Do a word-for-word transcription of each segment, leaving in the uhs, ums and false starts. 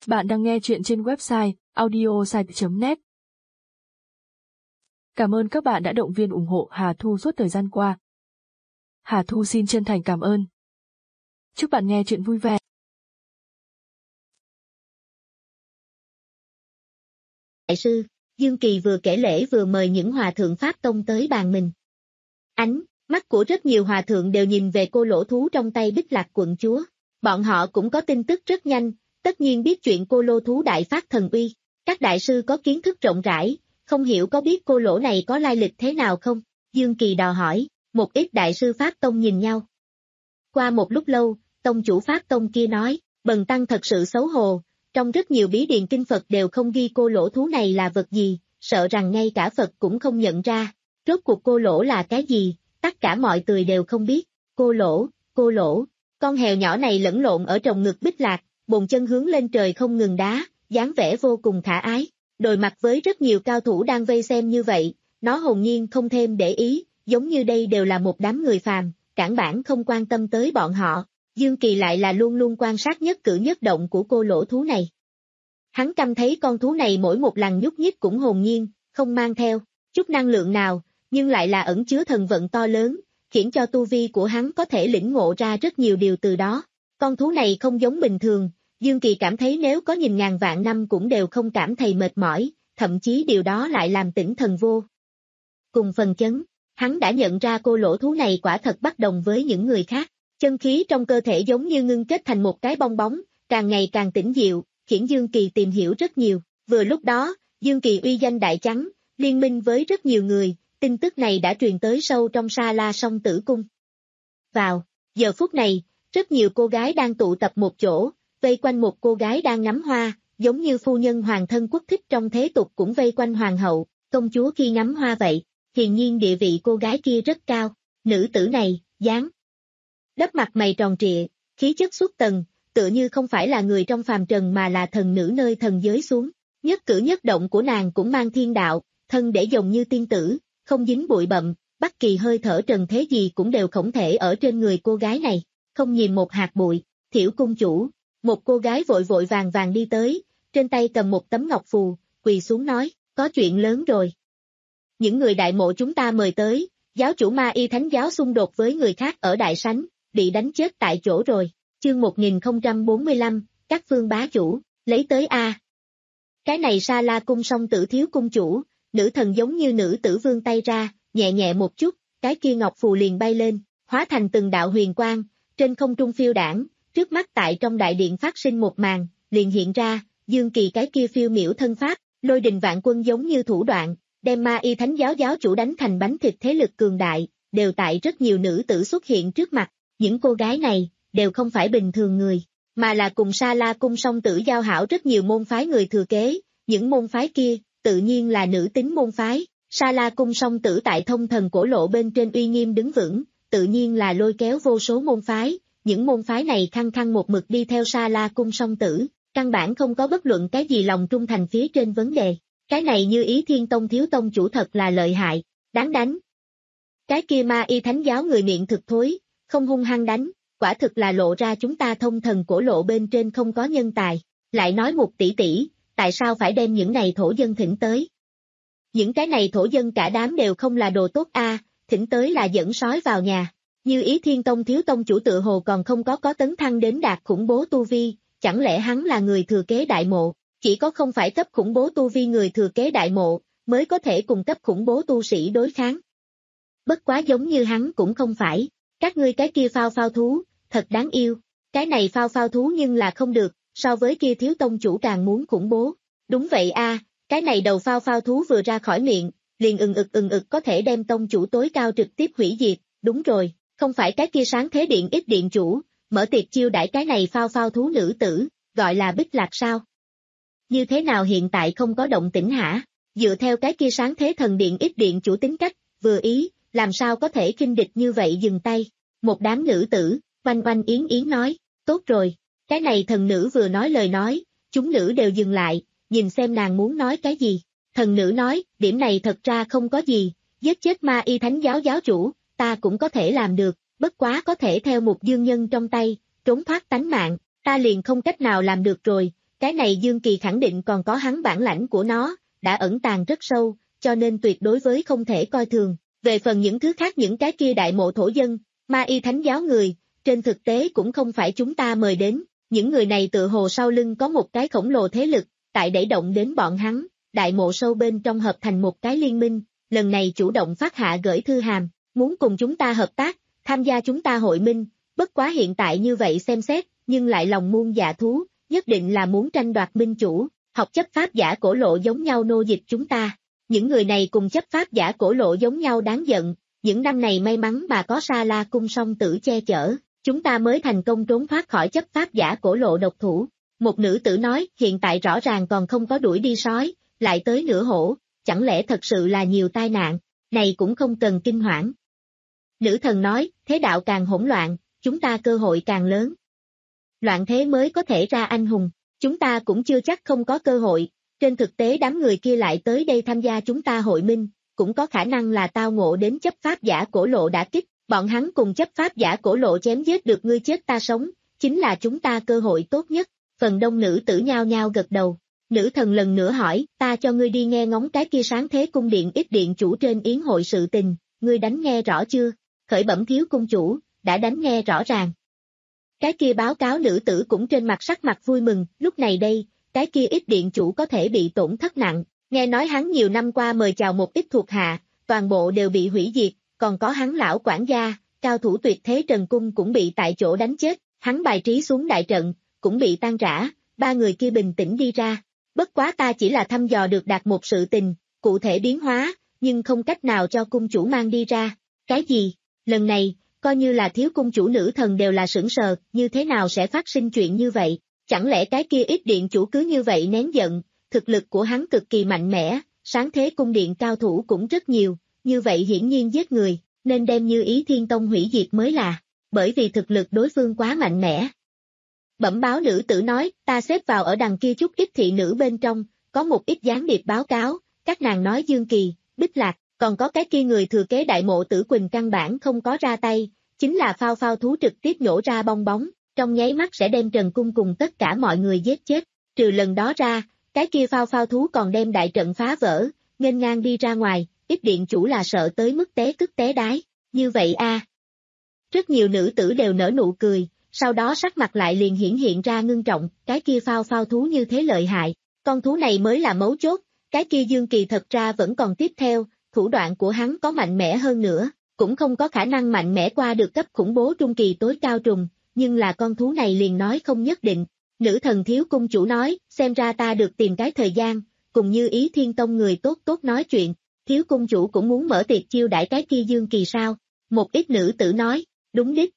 Bạn đang nghe chuyện trên website audiosite chấm net. Cảm ơn các bạn đã động viên ủng hộ Hà Thu suốt thời gian qua. Hà Thu xin chân thành cảm ơn. Chúc bạn nghe chuyện vui vẻ. Đại sư, Dương Kỳ vừa kể lễ vừa mời những hòa thượng Pháp Tông tới bàn mình. Ánh mắt của rất nhiều hòa thượng đều nhìn về cô lỗ thú trong tay Bích Lạc quận chúa. Bọn họ cũng có tin tức rất nhanh, tất nhiên biết chuyện cô lô thú đại phát thần uy. Các đại sư có kiến thức rộng rãi, không hiểu có biết cô lỗ này có lai lịch thế nào không? Dương Kỳ đò hỏi, một ít đại sư Pháp Tông nhìn nhau. Qua một lúc lâu, tông chủ Pháp Tông kia nói, bần tăng thật sự xấu hổ, trong rất nhiều bí điển kinh Phật đều không ghi cô lỗ thú này là vật gì, sợ rằng ngay cả Phật cũng không nhận ra. Rốt cuộc cô lỗ là cái gì, tất cả mọi người đều không biết. Cô lỗ, cô lỗ, con heo nhỏ này lẫn lộn ở trong ngực Bích Lạc, bồn chân hướng lên trời không ngừng đá, dáng vẻ vô cùng khả ái. Đối mặt với rất nhiều cao thủ đang vây xem như vậy, nó hồn nhiên không thêm để ý, giống như đây đều là một đám người phàm, cản bản không quan tâm tới bọn họ. Dương Kỳ lại là luôn luôn quan sát nhất cử nhất động của cô lỗ thú này. Hắn căm thấy con thú này mỗi một lần nhúc nhích cũng hồn nhiên, không mang theo chút năng lượng nào, nhưng lại là ẩn chứa thần vận to lớn, khiến cho tu vi của hắn có thể lĩnh ngộ ra rất nhiều điều từ đó. Con thú này không giống bình thường, Dương Kỳ cảm thấy nếu có nhìn ngàn vạn năm cũng đều không cảm thấy mệt mỏi, thậm chí điều đó lại làm tỉnh thần vô cùng phần chấn. Hắn đã nhận ra cô lỗ thú này quả thật bất đồng với những người khác. Chân khí trong cơ thể giống như ngưng kết thành một cái bong bóng, càng ngày càng tĩnh diệu, khiến Dương Kỳ tìm hiểu rất nhiều. Vừa lúc đó, Dương Kỳ uy danh đại chấn, liên minh với rất nhiều người, tin tức này đã truyền tới sâu trong Sa La Song Tử Cung. Vào giờ phút này, rất nhiều cô gái đang tụ tập một chỗ, vây quanh một cô gái đang ngắm hoa, giống như phu nhân hoàng thân quốc thích trong thế tục cũng vây quanh hoàng hậu, công chúa khi ngắm hoa vậy. Hiển nhiên địa vị cô gái kia rất cao. Nữ tử này, dáng đắp mặt mày tròn trịa, khí chất xuất tầng, tựa như không phải là người trong phàm trần mà là thần nữ nơi thần giới xuống. Nhất cử nhất động của nàng cũng mang thiên đạo, thân để giống như tiên tử, không dính bụi bặm, bất kỳ hơi thở trần thế gì cũng đều không thể ở trên người cô gái này, không nhìn một hạt bụi. Thiểu cung chủ, một cô gái vội vội vàng vàng đi tới, trên tay cầm một tấm ngọc phù, quỳ xuống nói, có chuyện lớn rồi. Những người đại mộ chúng ta mời tới, giáo chủ Ma Y Thánh giáo xung đột với người khác ở Đại Sánh, bị đánh chết tại chỗ rồi. Chương một nghìn không trăm bốn mươi lăm, các phương bá chủ, lấy tới A. Cái này Sa La cung song tử thiếu cung chủ, nữ thần giống như nữ tử vươn tay ra, nhẹ nhẹ một chút, cái kia ngọc phù liền bay lên, hóa thành từng đạo huyền quang, trên không trung phiêu đảng, trước mắt tại trong đại điện phát sinh một màn, liền hiện ra, Dương Kỳ cái kia phiêu miểu thân pháp, lôi đình vạn quân giống như thủ đoạn, đem Ma Y Thánh giáo giáo chủ đánh thành bánh thịt thế lực cường đại, đều tại rất nhiều nữ tử xuất hiện trước mặt. Những cô gái này, đều không phải bình thường người, mà là cùng Sa La cung song tử giao hảo rất nhiều môn phái người thừa kế. Những môn phái kia, tự nhiên là nữ tính môn phái. Sa La cung song tử tại thông thần cổ lộ bên trên uy nghiêm đứng vững, tự nhiên là lôi kéo vô số môn phái. Những môn phái này khăng khăng một mực đi theo Sa La cung song tử, căn bản không có bất luận cái gì lòng trung thành phía trên vấn đề. Cái này như Ý Thiên Tông thiếu tông chủ thật là lợi hại, đáng đánh. Cái kia Ma Y Thánh giáo người miệng thực thối, không hung hăng đánh, quả thực là lộ ra chúng ta thông thần cổ lộ bên trên không có nhân tài. Lại nói một tỷ tỷ, tại sao phải đem những này thổ dân thỉnh tới? Những cái này thổ dân cả đám đều không là đồ tốt a, à, thỉnh tới là dẫn sói vào nhà. Như Ý Thiên Tông thiếu tông chủ tự hồ còn không có có tấn thăng đến đạt khủng bố tu vi, chẳng lẽ hắn là người thừa kế đại mộ? Chỉ có không phải cấp khủng bố tu vi người thừa kế đại mộ, mới có thể cùng cấp khủng bố tu sĩ đối kháng. Bất quá giống như hắn cũng không phải, các ngươi cái kia phao phao thú, thật đáng yêu, cái này phao phao thú nhưng là không được, so với kia thiếu tông chủ càng muốn khủng bố. Đúng vậy a, à, cái này đầu phao phao thú vừa ra khỏi miệng, liền ừng ực ừng ực có thể đem tông chủ tối cao trực tiếp hủy diệt, đúng rồi, không phải cái kia sáng thế điện ít điện chủ, mở tiệc chiêu đãi cái này phao phao thú nữ tử, gọi là Bích Lạc sao? Như thế nào hiện tại không có động tĩnh hả? Dựa theo cái kia sáng thế thần điện ít điện chủ tính cách, vừa ý, làm sao có thể khinh địch như vậy dừng tay? Một đám nữ tử, oanh oanh yến yến nói, tốt rồi, cái này thần nữ vừa nói lời nói, chúng nữ đều dừng lại, nhìn xem nàng muốn nói cái gì. Thần nữ nói, điểm này thật ra không có gì, giết chết Ma Y Thánh giáo giáo chủ, ta cũng có thể làm được, bất quá có thể theo một dương nhân trong tay, trốn thoát tánh mạng, ta liền không cách nào làm được rồi. cái này Dương Kỳ khẳng định còn có hắn bản lãnh của nó, đã ẩn tàng rất sâu, cho nên tuyệt đối với không thể coi thường. Về phần những thứ khác những cái kia đại mộ thổ dân, ma y thánh giáo người, trên thực tế cũng không phải chúng ta mời đến, những người này tự hồ sau lưng có một cái khổng lồ thế lực, tại đẩy động đến bọn hắn, đại mộ sâu bên trong hợp thành một cái liên minh, lần này chủ động phát hạ gửi thư hàm, muốn cùng chúng ta hợp tác, tham gia chúng ta hội minh, bất quá hiện tại như vậy xem xét, nhưng lại lòng muôn dạ thú, nhất định là muốn tranh đoạt minh chủ, học chấp pháp giả cổ lộ giống nhau nô dịch chúng ta. Những người này cùng chấp pháp giả cổ lộ giống nhau đáng giận, những năm này may mắn mà có Sa La cung song tử che chở, chúng ta mới thành công trốn thoát khỏi chấp pháp giả cổ lộ độc thủ. Một nữ tử nói, hiện tại rõ ràng còn không có đuổi đi sói, lại tới nửa hổ, chẳng lẽ thật sự là nhiều tai nạn, này cũng không cần kinh hoảng. Nữ thần nói, thế đạo càng hỗn loạn, chúng ta cơ hội càng lớn. Loạn thế mới có thể ra anh hùng, chúng ta cũng chưa chắc không có cơ hội. Trên thực tế đám người kia lại tới đây tham gia chúng ta hội minh, cũng có khả năng là tao ngộ đến chấp pháp giả cổ lộ đã kích, bọn hắn cùng chấp pháp giả cổ lộ chém giết được ngươi chết ta sống, chính là chúng ta cơ hội tốt nhất. Phần đông nữ tử nhao nhao gật đầu. Nữ thần lần nữa hỏi, ta cho ngươi đi nghe ngóng cái kia sáng thế cung điện ít điện chủ trên yến hội sự tình, ngươi đánh nghe rõ chưa? Khởi bẩm thiếu cung chủ, đã đánh nghe rõ ràng. Cái kia báo cáo nữ tử cũng trên mặt sắc mặt vui mừng, lúc này đây, cái kia ít điện chủ có thể bị tổn thất nặng, nghe nói hắn nhiều năm qua mời chào một ít thuộc hạ, toàn bộ đều bị hủy diệt, còn có hắn lão quản gia, cao thủ tuyệt thế Trần Cung cũng bị tại chỗ đánh chết, hắn bài trí xuống đại trận, cũng bị tan rã, ba người kia bình tĩnh đi ra. Bất quá ta chỉ là thăm dò được đạt một sự tình, cụ thể biến hóa, nhưng không cách nào cho cung chủ mang đi ra. Cái gì? Lần này, coi như là thiếu cung chủ nữ thần đều là sửng sờ, như thế nào sẽ phát sinh chuyện như vậy? Chẳng lẽ cái kia ít điện chủ cứ như vậy nén giận, thực lực của hắn cực kỳ mạnh mẽ, sáng thế cung điện cao thủ cũng rất nhiều, như vậy hiển nhiên giết người, nên đem Như Ý Thiên Tông hủy diệt mới là, bởi vì thực lực đối phương quá mạnh mẽ. Bẩm báo nữ tử nói, ta xếp vào ở đằng kia chút ít thị nữ bên trong, có một ít gián điệp báo cáo, các nàng nói Dương Kỳ, Bích Lạc, còn có cái kia người thừa kế đại mộ tử Quỳnh căn bản không có ra tay, chính là phao phao thú trực tiếp nhổ ra bong bóng, trong nháy mắt sẽ đem Trần Cung cùng tất cả mọi người giết chết, trừ lần đó ra, cái kia phao phao thú còn đem đại trận phá vỡ, nghênh ngang đi ra ngoài, ít điện chủ là sợ tới mức té tức té đái, như vậy a. Rất nhiều nữ tử đều nở nụ cười. Sau đó sắc mặt lại liền hiển hiện ra ngưng trọng, cái kia phao phao thú như thế lợi hại, con thú này mới là mấu chốt, cái kia Dương Kỳ thật ra vẫn còn tiếp theo, thủ đoạn của hắn có mạnh mẽ hơn nữa, cũng không có khả năng mạnh mẽ qua được cấp khủng bố trung kỳ tối cao trùng, nhưng là con thú này liền nói không nhất định. Nữ thần thiếu cung chủ nói, xem ra ta được tìm cái thời gian, cùng Như Ý Thiên Tông người tốt tốt nói chuyện, thiếu cung chủ cũng muốn mở tiệc chiêu đãi cái kia Dương Kỳ sao? Một ít nữ tử nói, đúng đích.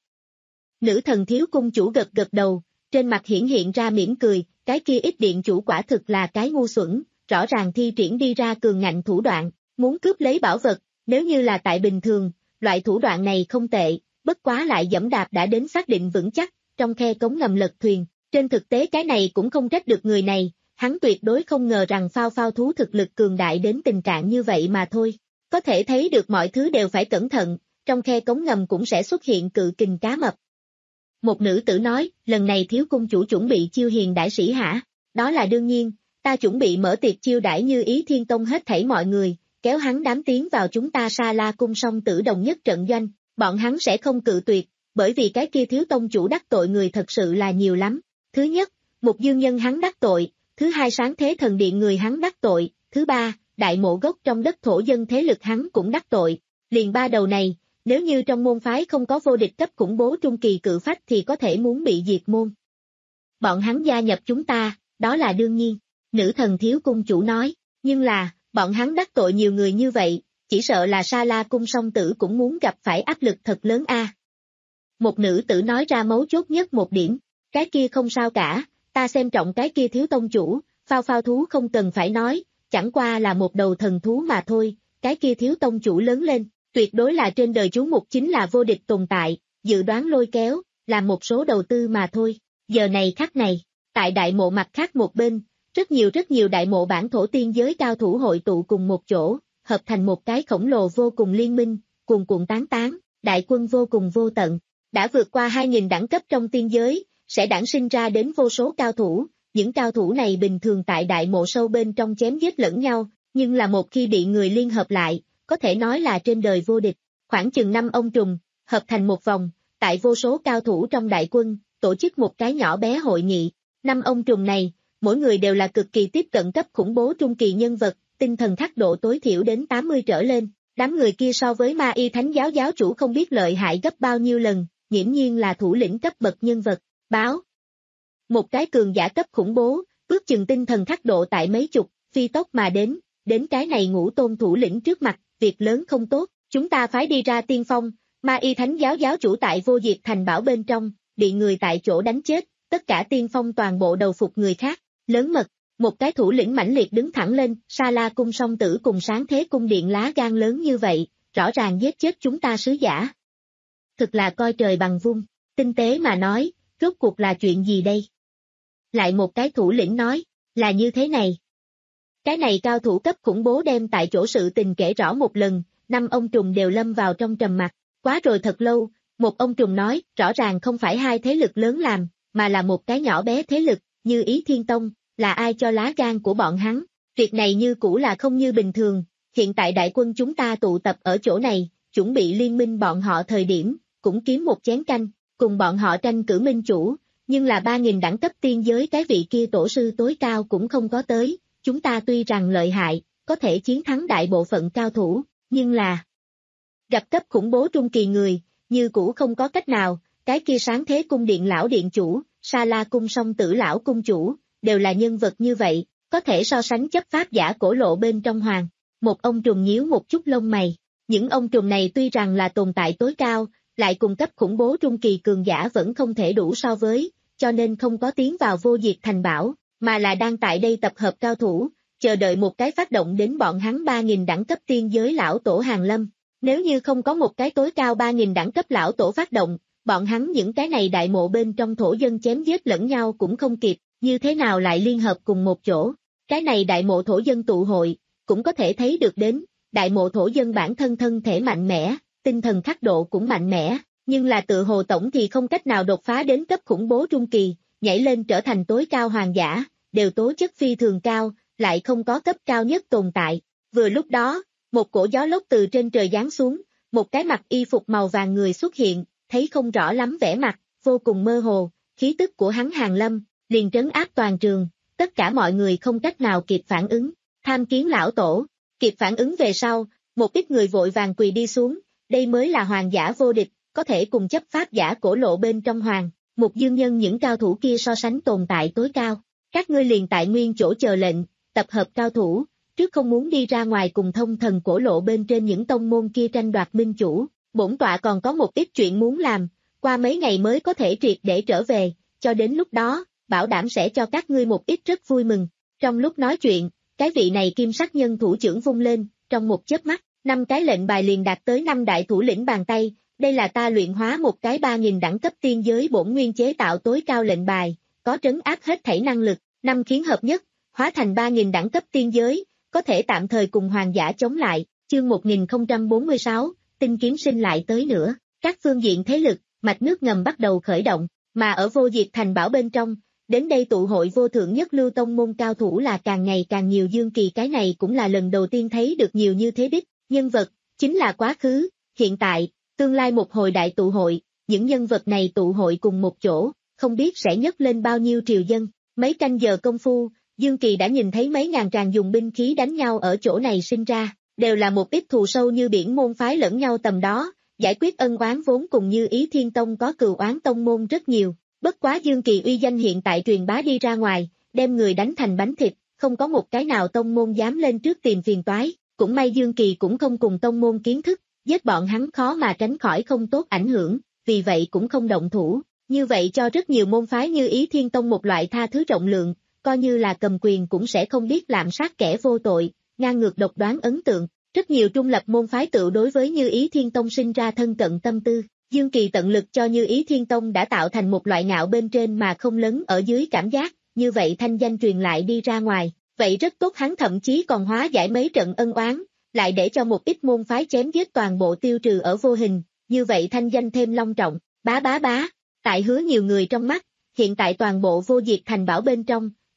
Nữ thần thiếu cung chủ gật gật đầu, trên mặt hiển hiện ra mỉm cười, cái kia ít điện chủ quả thực là cái ngu xuẩn, rõ ràng thi triển đi ra cường ngạnh thủ đoạn, muốn cướp lấy bảo vật, nếu như là tại bình thường, loại thủ đoạn này không tệ, bất quá lại dẫm đạp đã đến xác định vững chắc, trong khe cống ngầm lật thuyền, trên thực tế cái này cũng không trách được người này, hắn tuyệt đối không ngờ rằng phao phao thú thực lực cường đại đến tình trạng như vậy mà thôi, có thể thấy được mọi thứ đều phải cẩn thận, trong khe cống ngầm cũng sẽ xuất hiện cự kình cá mập. Một nữ tử nói, lần này thiếu cung chủ chuẩn bị chiêu hiền đãi sĩ hả? Đó là đương nhiên, ta chuẩn bị mở tiệc chiêu đãi Như Ý Thiên Tông hết thảy mọi người, kéo hắn đám tiến vào chúng ta Sa La cung song tử đồng nhất trận doanh, bọn hắn sẽ không cự tuyệt, bởi vì cái kia thiếu tông chủ đắc tội người thật sự là nhiều lắm. Thứ nhất, một dương nhân hắn đắc tội, thứ hai sáng thế thần điện người hắn đắc tội, thứ ba, đại mộ gốc trong đất thổ dân thế lực hắn cũng đắc tội, liền ba đầu này. Nếu như trong môn phái không có vô địch cấp khủng bố trung kỳ cự phách thì có thể muốn bị diệt môn. Bọn hắn gia nhập chúng ta, đó là đương nhiên, nữ thần thiếu cung chủ nói, nhưng là, bọn hắn đắc tội nhiều người như vậy, chỉ sợ là Sa La cung song tử cũng muốn gặp phải áp lực thật lớn a. À. Một nữ tử nói ra mấu chốt nhất một điểm, cái kia không sao cả, ta xem trọng cái kia thiếu tông chủ, phao phao thú không cần phải nói, chẳng qua là một đầu thần thú mà thôi, cái kia thiếu tông chủ lớn lên. Tuyệt đối là trên đời chú mục chính là vô địch tồn tại, dự đoán lôi kéo, là một số đầu tư mà thôi. Giờ này khắc này, tại đại mộ mặt khác một bên, rất nhiều rất nhiều đại mộ bản thổ tiên giới cao thủ hội tụ cùng một chỗ, hợp thành một cái khổng lồ vô cùng liên minh, cuồn cuộn tán tán, đại quân vô cùng vô tận, đã vượt qua hai nghìn đẳng cấp trong tiên giới, sẽ đản sinh ra đến vô số cao thủ, những cao thủ này bình thường tại đại mộ sâu bên trong chém giết lẫn nhau, nhưng là một khi bị người liên hợp lại, có thể nói là trên đời vô địch. Khoảng chừng năm ông trùng, hợp thành một vòng, tại vô số cao thủ trong đại quân, tổ chức một cái nhỏ bé hội nghị. Năm ông trùng này, mỗi người đều là cực kỳ tiếp cận cấp khủng bố trung kỳ nhân vật, tinh thần khắc độ tối thiểu đến tám mươi trở lên. Đám người kia so với Ma Y Thánh giáo giáo chủ không biết lợi hại gấp bao nhiêu lần, nghiễm nhiên là thủ lĩnh cấp bậc nhân vật. Báo. Một cái cường giả cấp khủng bố, ước chừng tinh thần khắc độ tại mấy chục, phi tốc mà đến, đến cái này ngũ tôn thủ lĩnh trước mặt, việc lớn không tốt, chúng ta phái đi ra tiên phong. Ma Y Thánh giáo giáo chủ tại Vô Diệt Thành bảo bên trong, bị người tại chỗ đánh chết, tất cả tiên phong toàn bộ đầu phục người khác, lớn mật. Một cái thủ lĩnh mãnh liệt đứng thẳng lên, Sa La cung song tử cùng Sáng Thế cung điện lá gan lớn như vậy, rõ ràng giết chết chúng ta sứ giả. Thực là coi trời bằng vung, tinh tế mà nói, rốt cuộc là chuyện gì đây? Lại một cái thủ lĩnh nói, là như thế này. Cái này cao thủ cấp khủng bố đem tại chỗ sự tình kể rõ một lần, năm ông trùng đều lâm vào trong trầm mặc, quá rồi thật lâu, một ông trùng nói, rõ ràng không phải hai thế lực lớn làm, mà là một cái nhỏ bé thế lực, như Ý Thiên Tông. Là ai cho lá gan của bọn hắn? Việc này như cũ là không như bình thường, hiện tại đại quân chúng ta tụ tập ở chỗ này, chuẩn bị liên minh bọn họ thời điểm, cũng kiếm một chén canh, cùng bọn họ tranh cử minh chủ, nhưng là ba nghìn đẳng cấp tiên giới cái vị kia tổ sư tối cao cũng không có tới, chúng ta tuy rằng lợi hại, có thể chiến thắng đại bộ phận cao thủ, nhưng là gặp cấp khủng bố trung kỳ người, như cũ không có cách nào, cái kia Sáng Thế cung điện lão điện chủ, Sa La cung song tử lão cung chủ, đều là nhân vật như vậy, có thể so sánh chấp pháp giả cổ lộ bên trong hoàng. Một ông trùng nhíu một chút lông mày, những ông trùng này tuy rằng là tồn tại tối cao, lại cùng cấp khủng bố trung kỳ cường giả vẫn không thể đủ so với, cho nên không có tiến vào Vô Diệt Thành bảo, mà là đang tại đây tập hợp cao thủ, chờ đợi một cái phát động đến bọn hắn ba nghìn đẳng cấp tiên giới lão tổ hàng lâm. Nếu như không có một cái tối cao ba nghìn đẳng cấp lão tổ phát động, bọn hắn những cái này đại mộ bên trong thổ dân chém giết lẫn nhau cũng không kịp. Như thế nào lại liên hợp cùng một chỗ? Cái này đại mộ thổ dân tụ hội, cũng có thể thấy được đến, đại mộ thổ dân bản thân thân thể mạnh mẽ, tinh thần khắc độ cũng mạnh mẽ, nhưng là tự hồ tổng thì không cách nào đột phá đến cấp khủng bố trung kỳ, nhảy lên trở thành tối cao hoàng giả, đều tố chất phi thường cao, lại không có cấp cao nhất tồn tại. Vừa lúc đó, một cổ gió lốc từ trên trời giáng xuống, một cái mặc y phục màu vàng người xuất hiện, thấy không rõ lắm vẻ mặt, vô cùng mơ hồ, khí tức của hắn hàng lâm. Liền trấn áp toàn trường, tất cả mọi người không cách nào kịp phản ứng, tham kiến lão tổ, kịp phản ứng về sau, một ít người vội vàng quỳ đi xuống, đây mới là hoàng giả vô địch, có thể cùng chấp pháp giả cổ lộ bên trong hoàng, một dương nhân những cao thủ kia so sánh tồn tại tối cao, các ngươi liền tại nguyên chỗ chờ lệnh, tập hợp cao thủ, trước không muốn đi ra ngoài cùng thông thần cổ lộ bên trên những tông môn kia tranh đoạt minh chủ, bổn tọa còn có một ít chuyện muốn làm, qua mấy ngày mới có thể triệt để trở về, cho đến lúc đó, bảo đảm sẽ cho các ngươi một ít rất vui mừng. Trong lúc nói chuyện, cái vị này kim sắc nhân thủ trưởng vung lên, trong một chớp mắt, năm cái lệnh bài liền đạt tới năm đại thủ lĩnh bàn tay, đây là ta luyện hóa một cái ba nghìn đẳng cấp tiên giới bổn nguyên chế tạo tối cao lệnh bài, có trấn áp hết thảy năng lực, năm khiến hợp nhất, hóa thành ba nghìn đẳng cấp tiên giới, có thể tạm thời cùng hoàng giả chống lại, chương một nghìn không trăm bốn mươi sáu, tinh kiếm sinh lại tới nữa, các phương diện thế lực, mạch nước ngầm bắt đầu khởi động, mà ở Vô Diệt Thành bảo bên trong, đến đây tụ hội vô thượng nhất lưu tông môn cao thủ là càng ngày càng nhiều. Dương Kỳ cái này cũng là lần đầu tiên thấy được nhiều như thế đích, nhân vật, chính là quá khứ, hiện tại, tương lai một hồi đại tụ hội, những nhân vật này tụ hội cùng một chỗ, không biết sẽ nhấc lên bao nhiêu triều dân, mấy canh giờ công phu, Dương Kỳ đã nhìn thấy mấy ngàn tràng dùng binh khí đánh nhau ở chỗ này sinh ra, đều là một ít thù sâu như biển môn phái lẫn nhau tầm đó, giải quyết ân oán vốn cùng Như Ý Thiên Tông có cừu oán tông môn rất nhiều. Bất quá Dương Kỳ uy danh hiện tại truyền bá đi ra ngoài, đem người đánh thành bánh thịt, không có một cái nào tông môn dám lên trước tìm phiền toái, cũng may Dương Kỳ cũng không cùng tông môn kiến thức, giết bọn hắn khó mà tránh khỏi không tốt ảnh hưởng, vì vậy cũng không động thủ, như vậy cho rất nhiều môn phái Như Ý Thiên Tông một loại tha thứ rộng lượng, coi như là cầm quyền cũng sẽ không biết lạm sát kẻ vô tội, ngang ngược độc đoán ấn tượng, rất nhiều trung lập môn phái tự đối với Như Ý Thiên Tông sinh ra thân cận tâm tư. Dương Kỳ tận lực cho Như Ý Thiên Tông đã tạo thành một loại ngạo bên trên mà không lấn ở dưới cảm giác, như vậy thanh danh truyền lại đi ra ngoài, vậy rất tốt, hắn thậm chí còn hóa giải mấy trận ân oán, lại để cho một ít môn phái chém giết toàn bộ tiêu trừ ở vô hình, như vậy thanh danh thêm long trọng, bá bá bá, tại hứa nhiều người trong mắt, hiện tại toàn bộ Vô Diệt Thành bảo bên trong,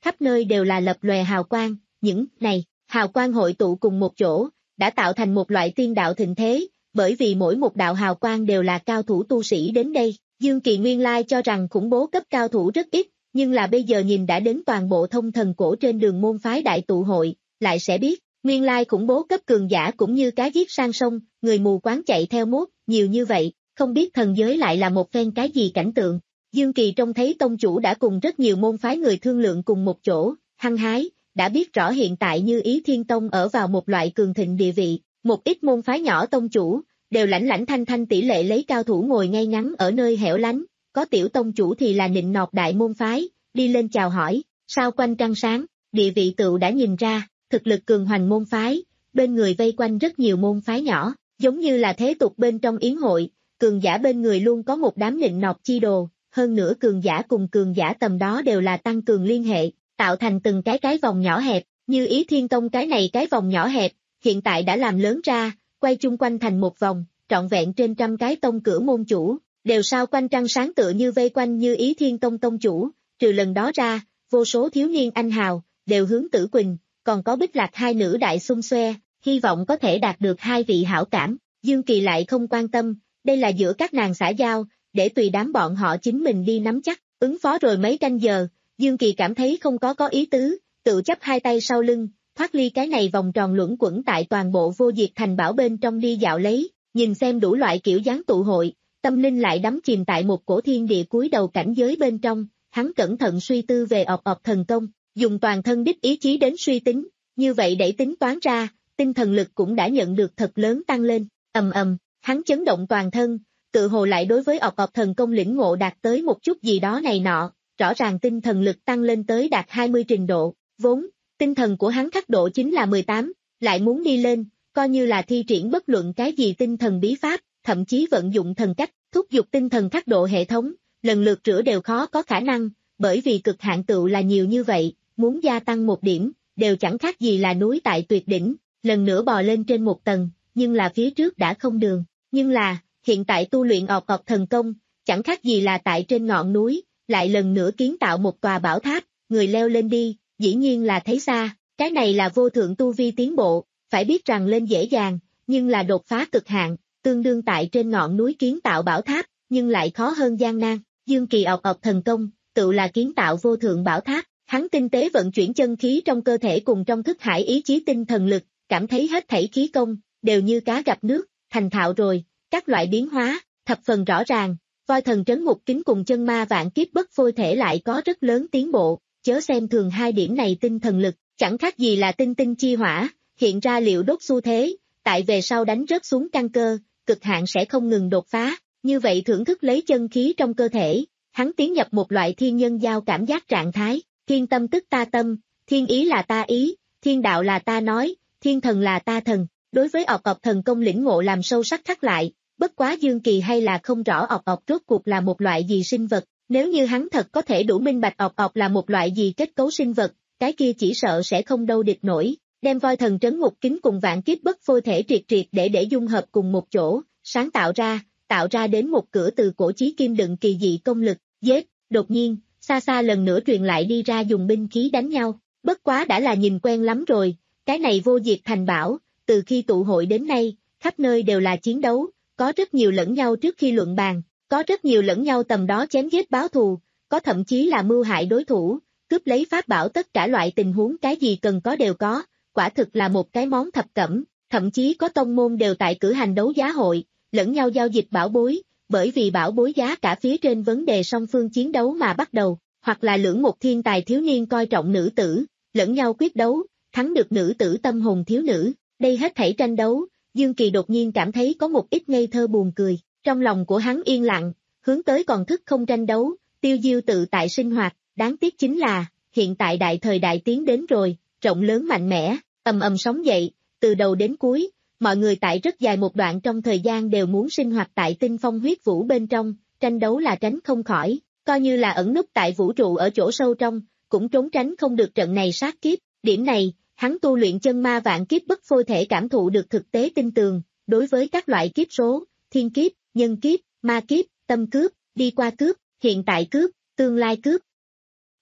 khắp nơi đều là lập lòe hào quang, những này, hào quang hội tụ cùng một chỗ, đã tạo thành một loại tiên đạo thịnh thế, bởi vì mỗi một đạo hào quang đều là cao thủ tu sĩ đến đây. Dương Kỳ nguyên lai cho rằng khủng bố cấp cao thủ rất ít, nhưng là bây giờ nhìn đã đến toàn bộ thông thần cổ trên đường môn phái đại tụ hội, lại sẽ biết, nguyên lai khủng bố cấp cường giả cũng như cá giết sang sông, người mù quáng chạy theo mốt, nhiều như vậy, không biết thần giới lại là một phen cái gì cảnh tượng. Dương Kỳ trông thấy tông chủ đã cùng rất nhiều môn phái người thương lượng cùng một chỗ, hăng hái, đã biết rõ hiện tại Như Ý Thiên Tông ở vào một loại cường thịnh địa vị, một ít môn phái nhỏ tông chủ, đều lãnh lãnh thanh thanh tỷ lệ lấy cao thủ ngồi ngay ngắn ở nơi hẻo lánh, có tiểu tông chủ thì là nịnh nọt đại môn phái, đi lên chào hỏi, sao quanh trăng sáng, địa vị tựu đã nhìn ra, thực lực cường hoành môn phái, bên người vây quanh rất nhiều môn phái nhỏ, giống như là thế tục bên trong yến hội, cường giả bên người luôn có một đám nịnh nọt chi đồ, hơn nữa cường giả cùng cường giả tầm đó đều là tăng cường liên hệ, tạo thành từng cái cái vòng nhỏ hẹp, Như Ý Thiên Tông cái này cái vòng nhỏ hẹp, hiện tại đã làm lớn ra, quay chung quanh thành một vòng, trọn vẹn trên trăm cái tông cửa môn chủ, đều sao quanh trăng sáng tựa như vây quanh Như Ý Thiên Tông tông chủ, trừ lần đó ra, vô số thiếu niên anh hào, đều hướng Tử Quỳnh, còn có Bích Lạc hai nữ đại xung xoe, hy vọng có thể đạt được hai vị hảo cảm, Dương Kỳ lại không quan tâm, đây là giữa các nàng xã giao, để tùy đám bọn họ chính mình đi nắm chắc, ứng phó rồi mấy canh giờ, Dương Kỳ cảm thấy không có có ý tứ, tự chấp hai tay sau lưng, thoát ly cái này vòng tròn luẩn quẩn tại toàn bộ Vô Diệt Thành bảo bên trong đi dạo lấy, nhìn xem đủ loại kiểu dáng tụ hội, tâm linh lại đắm chìm tại một cổ thiên địa cuối đầu cảnh giới bên trong, hắn cẩn thận suy tư về ọc ọc thần công, dùng toàn thân đích ý chí đến suy tính, như vậy để tính toán ra, tinh thần lực cũng đã nhận được thật lớn tăng lên, ầm ầm, hắn chấn động toàn thân, tự hồ lại đối với ọc ọc thần công lĩnh ngộ đạt tới một chút gì đó này nọ, rõ ràng tinh thần lực tăng lên tới đạt hai mươi trình độ, vốn, tinh thần của hắn khắc độ chính là mười tám, lại muốn đi lên, coi như là thi triển bất luận cái gì tinh thần bí pháp, thậm chí vận dụng thần cách, thúc giục tinh thần khắc độ hệ thống, lần lượt rửa đều khó có khả năng, bởi vì cực hạn tựu là nhiều như vậy, muốn gia tăng một điểm, đều chẳng khác gì là núi tại tuyệt đỉnh, lần nữa bò lên trên một tầng, nhưng là phía trước đã không đường, nhưng là, hiện tại tu luyện ọc ọc thần công, chẳng khác gì là tại trên ngọn núi, lại lần nữa kiến tạo một tòa bảo tháp, người leo lên đi, dĩ nhiên là thấy xa, cái này là vô thượng tu vi tiến bộ, phải biết rằng lên dễ dàng, nhưng là đột phá cực hạn, tương đương tại trên ngọn núi kiến tạo bảo tháp, nhưng lại khó hơn gian nan, Dương Kỳ ọc ọc thần công, tự là kiến tạo vô thượng bảo tháp, hắn tinh tế vận chuyển chân khí trong cơ thể cùng trong thức hải ý chí tinh thần lực, cảm thấy hết thảy khí công, đều như cá gặp nước, thành thạo rồi, các loại biến hóa, thập phần rõ ràng, voi thần trấn ngục kính cùng chân ma vạn kiếp bất phôi thể lại có rất lớn tiến bộ, chớ xem thường hai điểm này tinh thần lực, chẳng khác gì là tinh tinh chi hỏa, hiện ra liệu đốt xu thế, tại về sau đánh rớt xuống căn cơ, cực hạn sẽ không ngừng đột phá, như vậy thưởng thức lấy chân khí trong cơ thể, hắn tiến nhập một loại thiên nhân giao cảm giác trạng thái, thiên tâm tức ta tâm, thiên ý là ta ý, thiên đạo là ta nói, thiên thần là ta thần, đối với ọc ọc thần công lĩnh ngộ làm sâu sắc khắc lại, bất quá Dương Kỳ hay là không rõ ọc ọc rốt cuộc là một loại gì sinh vật, nếu như hắn thật có thể đủ minh bạch ọc ọc là một loại gì kết cấu sinh vật, cái kia chỉ sợ sẽ không đâu địch nổi, đem voi thần trấn ngục kính cùng vạn kiếp bất phôi thể triệt triệt để để dung hợp cùng một chỗ, sáng tạo ra, tạo ra đến một cửa từ cổ chí kim đựng kỳ dị công lực, giết, đột nhiên, xa xa lần nữa truyền lại đi ra dùng binh khí đánh nhau, bất quá đã là nhìn quen lắm rồi, cái này Vô Diệt Thành bảo, từ khi tụ hội đến nay, khắp nơi đều là chiến đấu, có rất nhiều lẫn nhau trước khi luận bàn, có rất nhiều lẫn nhau tầm đó chém giết báo thù, có thậm chí là mưu hại đối thủ, cướp lấy pháp bảo, tất cả loại tình huống cái gì cần có đều có, quả thực là một cái món thập cẩm, thậm chí có tông môn đều tại cử hành đấu giá hội, lẫn nhau giao dịch bảo bối, bởi vì bảo bối giá cả phía trên vấn đề song phương chiến đấu mà bắt đầu, hoặc là lưỡng một thiên tài thiếu niên coi trọng nữ tử, lẫn nhau quyết đấu, thắng được nữ tử tâm hồn thiếu nữ, đây hết thảy tranh đấu, Dương Kỳ đột nhiên cảm thấy có một ít ngây thơ buồn cười, trong lòng của hắn yên lặng, hướng tới còn thức không tranh đấu, tiêu diêu tự tại sinh hoạt, đáng tiếc chính là, hiện tại đại thời đại tiến đến rồi, rộng lớn mạnh mẽ, ầm ầm sóng dậy, từ đầu đến cuối, mọi người tại rất dài một đoạn trong thời gian đều muốn sinh hoạt tại tinh phong huyết vũ bên trong, tranh đấu là tránh không khỏi, coi như là ẩn núp tại vũ trụ ở chỗ sâu trong, cũng trốn tránh không được trận này sát kiếp, điểm này, hắn tu luyện chân ma vạn kiếp bất phôi thể cảm thụ được thực tế tinh tường, đối với các loại kiếp số, thiên kiếp, nhân kiếp, ma kiếp, tâm cướp, đi qua cướp, hiện tại cướp, tương lai cướp.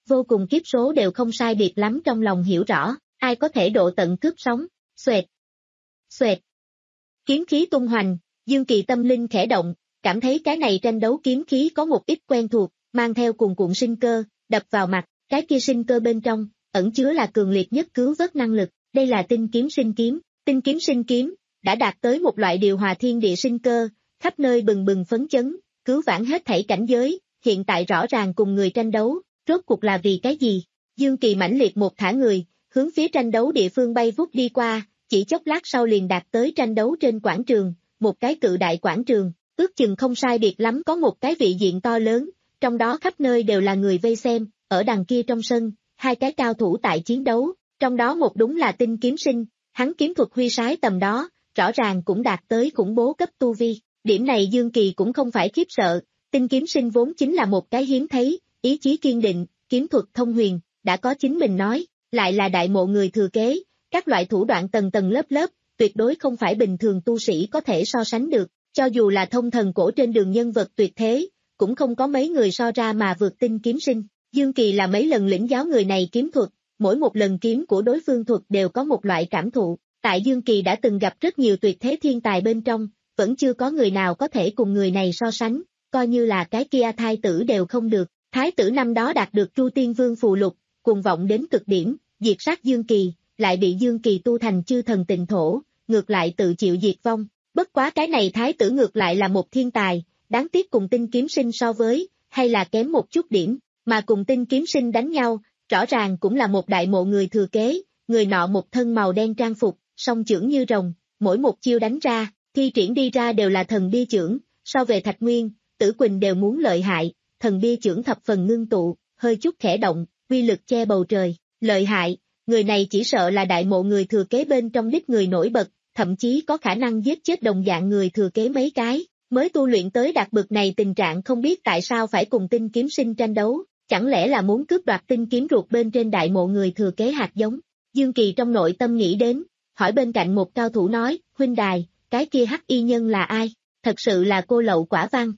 vô cùng kiếp số đều không sai biệt lắm trong lòng hiểu rõ, ai có thể độ tận cướp sống, xoẹt, xoẹt. Kiếm khí tung hoành, Dương Kỳ tâm linh khẽ động, cảm thấy cái này tranh đấu kiếm khí có một ít quen thuộc, mang theo cuồn cuộn sinh cơ, đập vào mặt, cái kia sinh cơ bên trong, ẩn chứa là cường liệt nhất cứu vớt năng lực, đây là tinh kiếm sinh kiếm, tinh kiếm sinh kiếm, đã đạt tới một loại điều hòa thiên địa sinh cơ, khắp nơi bừng bừng phấn chấn, cứu vãn hết thảy cảnh giới, hiện tại rõ ràng cùng người tranh đấu, rốt cuộc là vì cái gì? Dương Kỳ mãnh liệt một thả người, hướng phía tranh đấu địa phương bay vút đi qua, chỉ chốc lát sau liền đạt tới tranh đấu trên quảng trường, một cái cự đại quảng trường, ước chừng không sai biệt lắm có một cái vị diện to lớn, trong đó khắp nơi đều là người vây xem, ở đằng kia trong sân, hai cái cao thủ tại chiến đấu, trong đó một đúng là tinh kiếm sinh, hắn kiếm thuật huy sái tầm đó, rõ ràng cũng đạt tới khủng bố cấp tu vi, điểm này Dương Kỳ cũng không phải khiếp sợ, tinh kiếm sinh vốn chính là một cái hiếm thấy, ý chí kiên định, kiếm thuật thông huyền, đã có chính mình nói, lại là đại mộ người thừa kế, các loại thủ đoạn tầng tầng lớp lớp, tuyệt đối không phải bình thường tu sĩ có thể so sánh được, cho dù là thông thần cổ trên đường nhân vật tuyệt thế, cũng không có mấy người so ra mà vượt tinh kiếm sinh. Dương Kỳ là mấy lần lĩnh giáo người này kiếm thuật, mỗi một lần kiếm của đối phương thuật đều có một loại cảm thụ, tại Dương Kỳ đã từng gặp rất nhiều tuyệt thế thiên tài bên trong, vẫn chưa có người nào có thể cùng người này so sánh, coi như là cái kia thái tử đều không được, thái tử năm đó đạt được Chu Tiên Vương phù lục, cuồng vọng đến cực điểm, diệt sát Dương Kỳ, lại bị Dương Kỳ tu thành chư thần tịnh thổ, ngược lại tự chịu diệt vong, bất quá cái này thái tử ngược lại là một thiên tài, đáng tiếc cùng tinh kiếm sinh so với, hay là kém một chút điểm, mà cùng tinh kiếm sinh đánh nhau, rõ ràng cũng là một đại mộ người thừa kế, người nọ một thân màu đen trang phục, song chưởng như rồng, mỗi một chiêu đánh ra, thi triển đi ra đều là thần bia chưởng, so về Thạch Nguyên, Tử Quỳnh đều muốn lợi hại, thần bia chưởng thập phần ngưng tụ, hơi chút khẽ động, uy lực che bầu trời, lợi hại, người này chỉ sợ là đại mộ người thừa kế bên trong đích người nổi bật, thậm chí có khả năng giết chết đồng dạng người thừa kế mấy cái, mới tu luyện tới đạt bực này tình trạng không biết tại sao phải cùng tinh kiếm sinh tranh đấu, chẳng lẽ là muốn cướp đoạt tinh kiếm ruột bên trên đại mộ người thừa kế hạt giống. Dương Kỳ trong nội tâm nghĩ đến, hỏi bên cạnh một cao thủ nói, huynh đài, cái kia hắc y nhân là ai? Thật sự là cô lậu quả văn.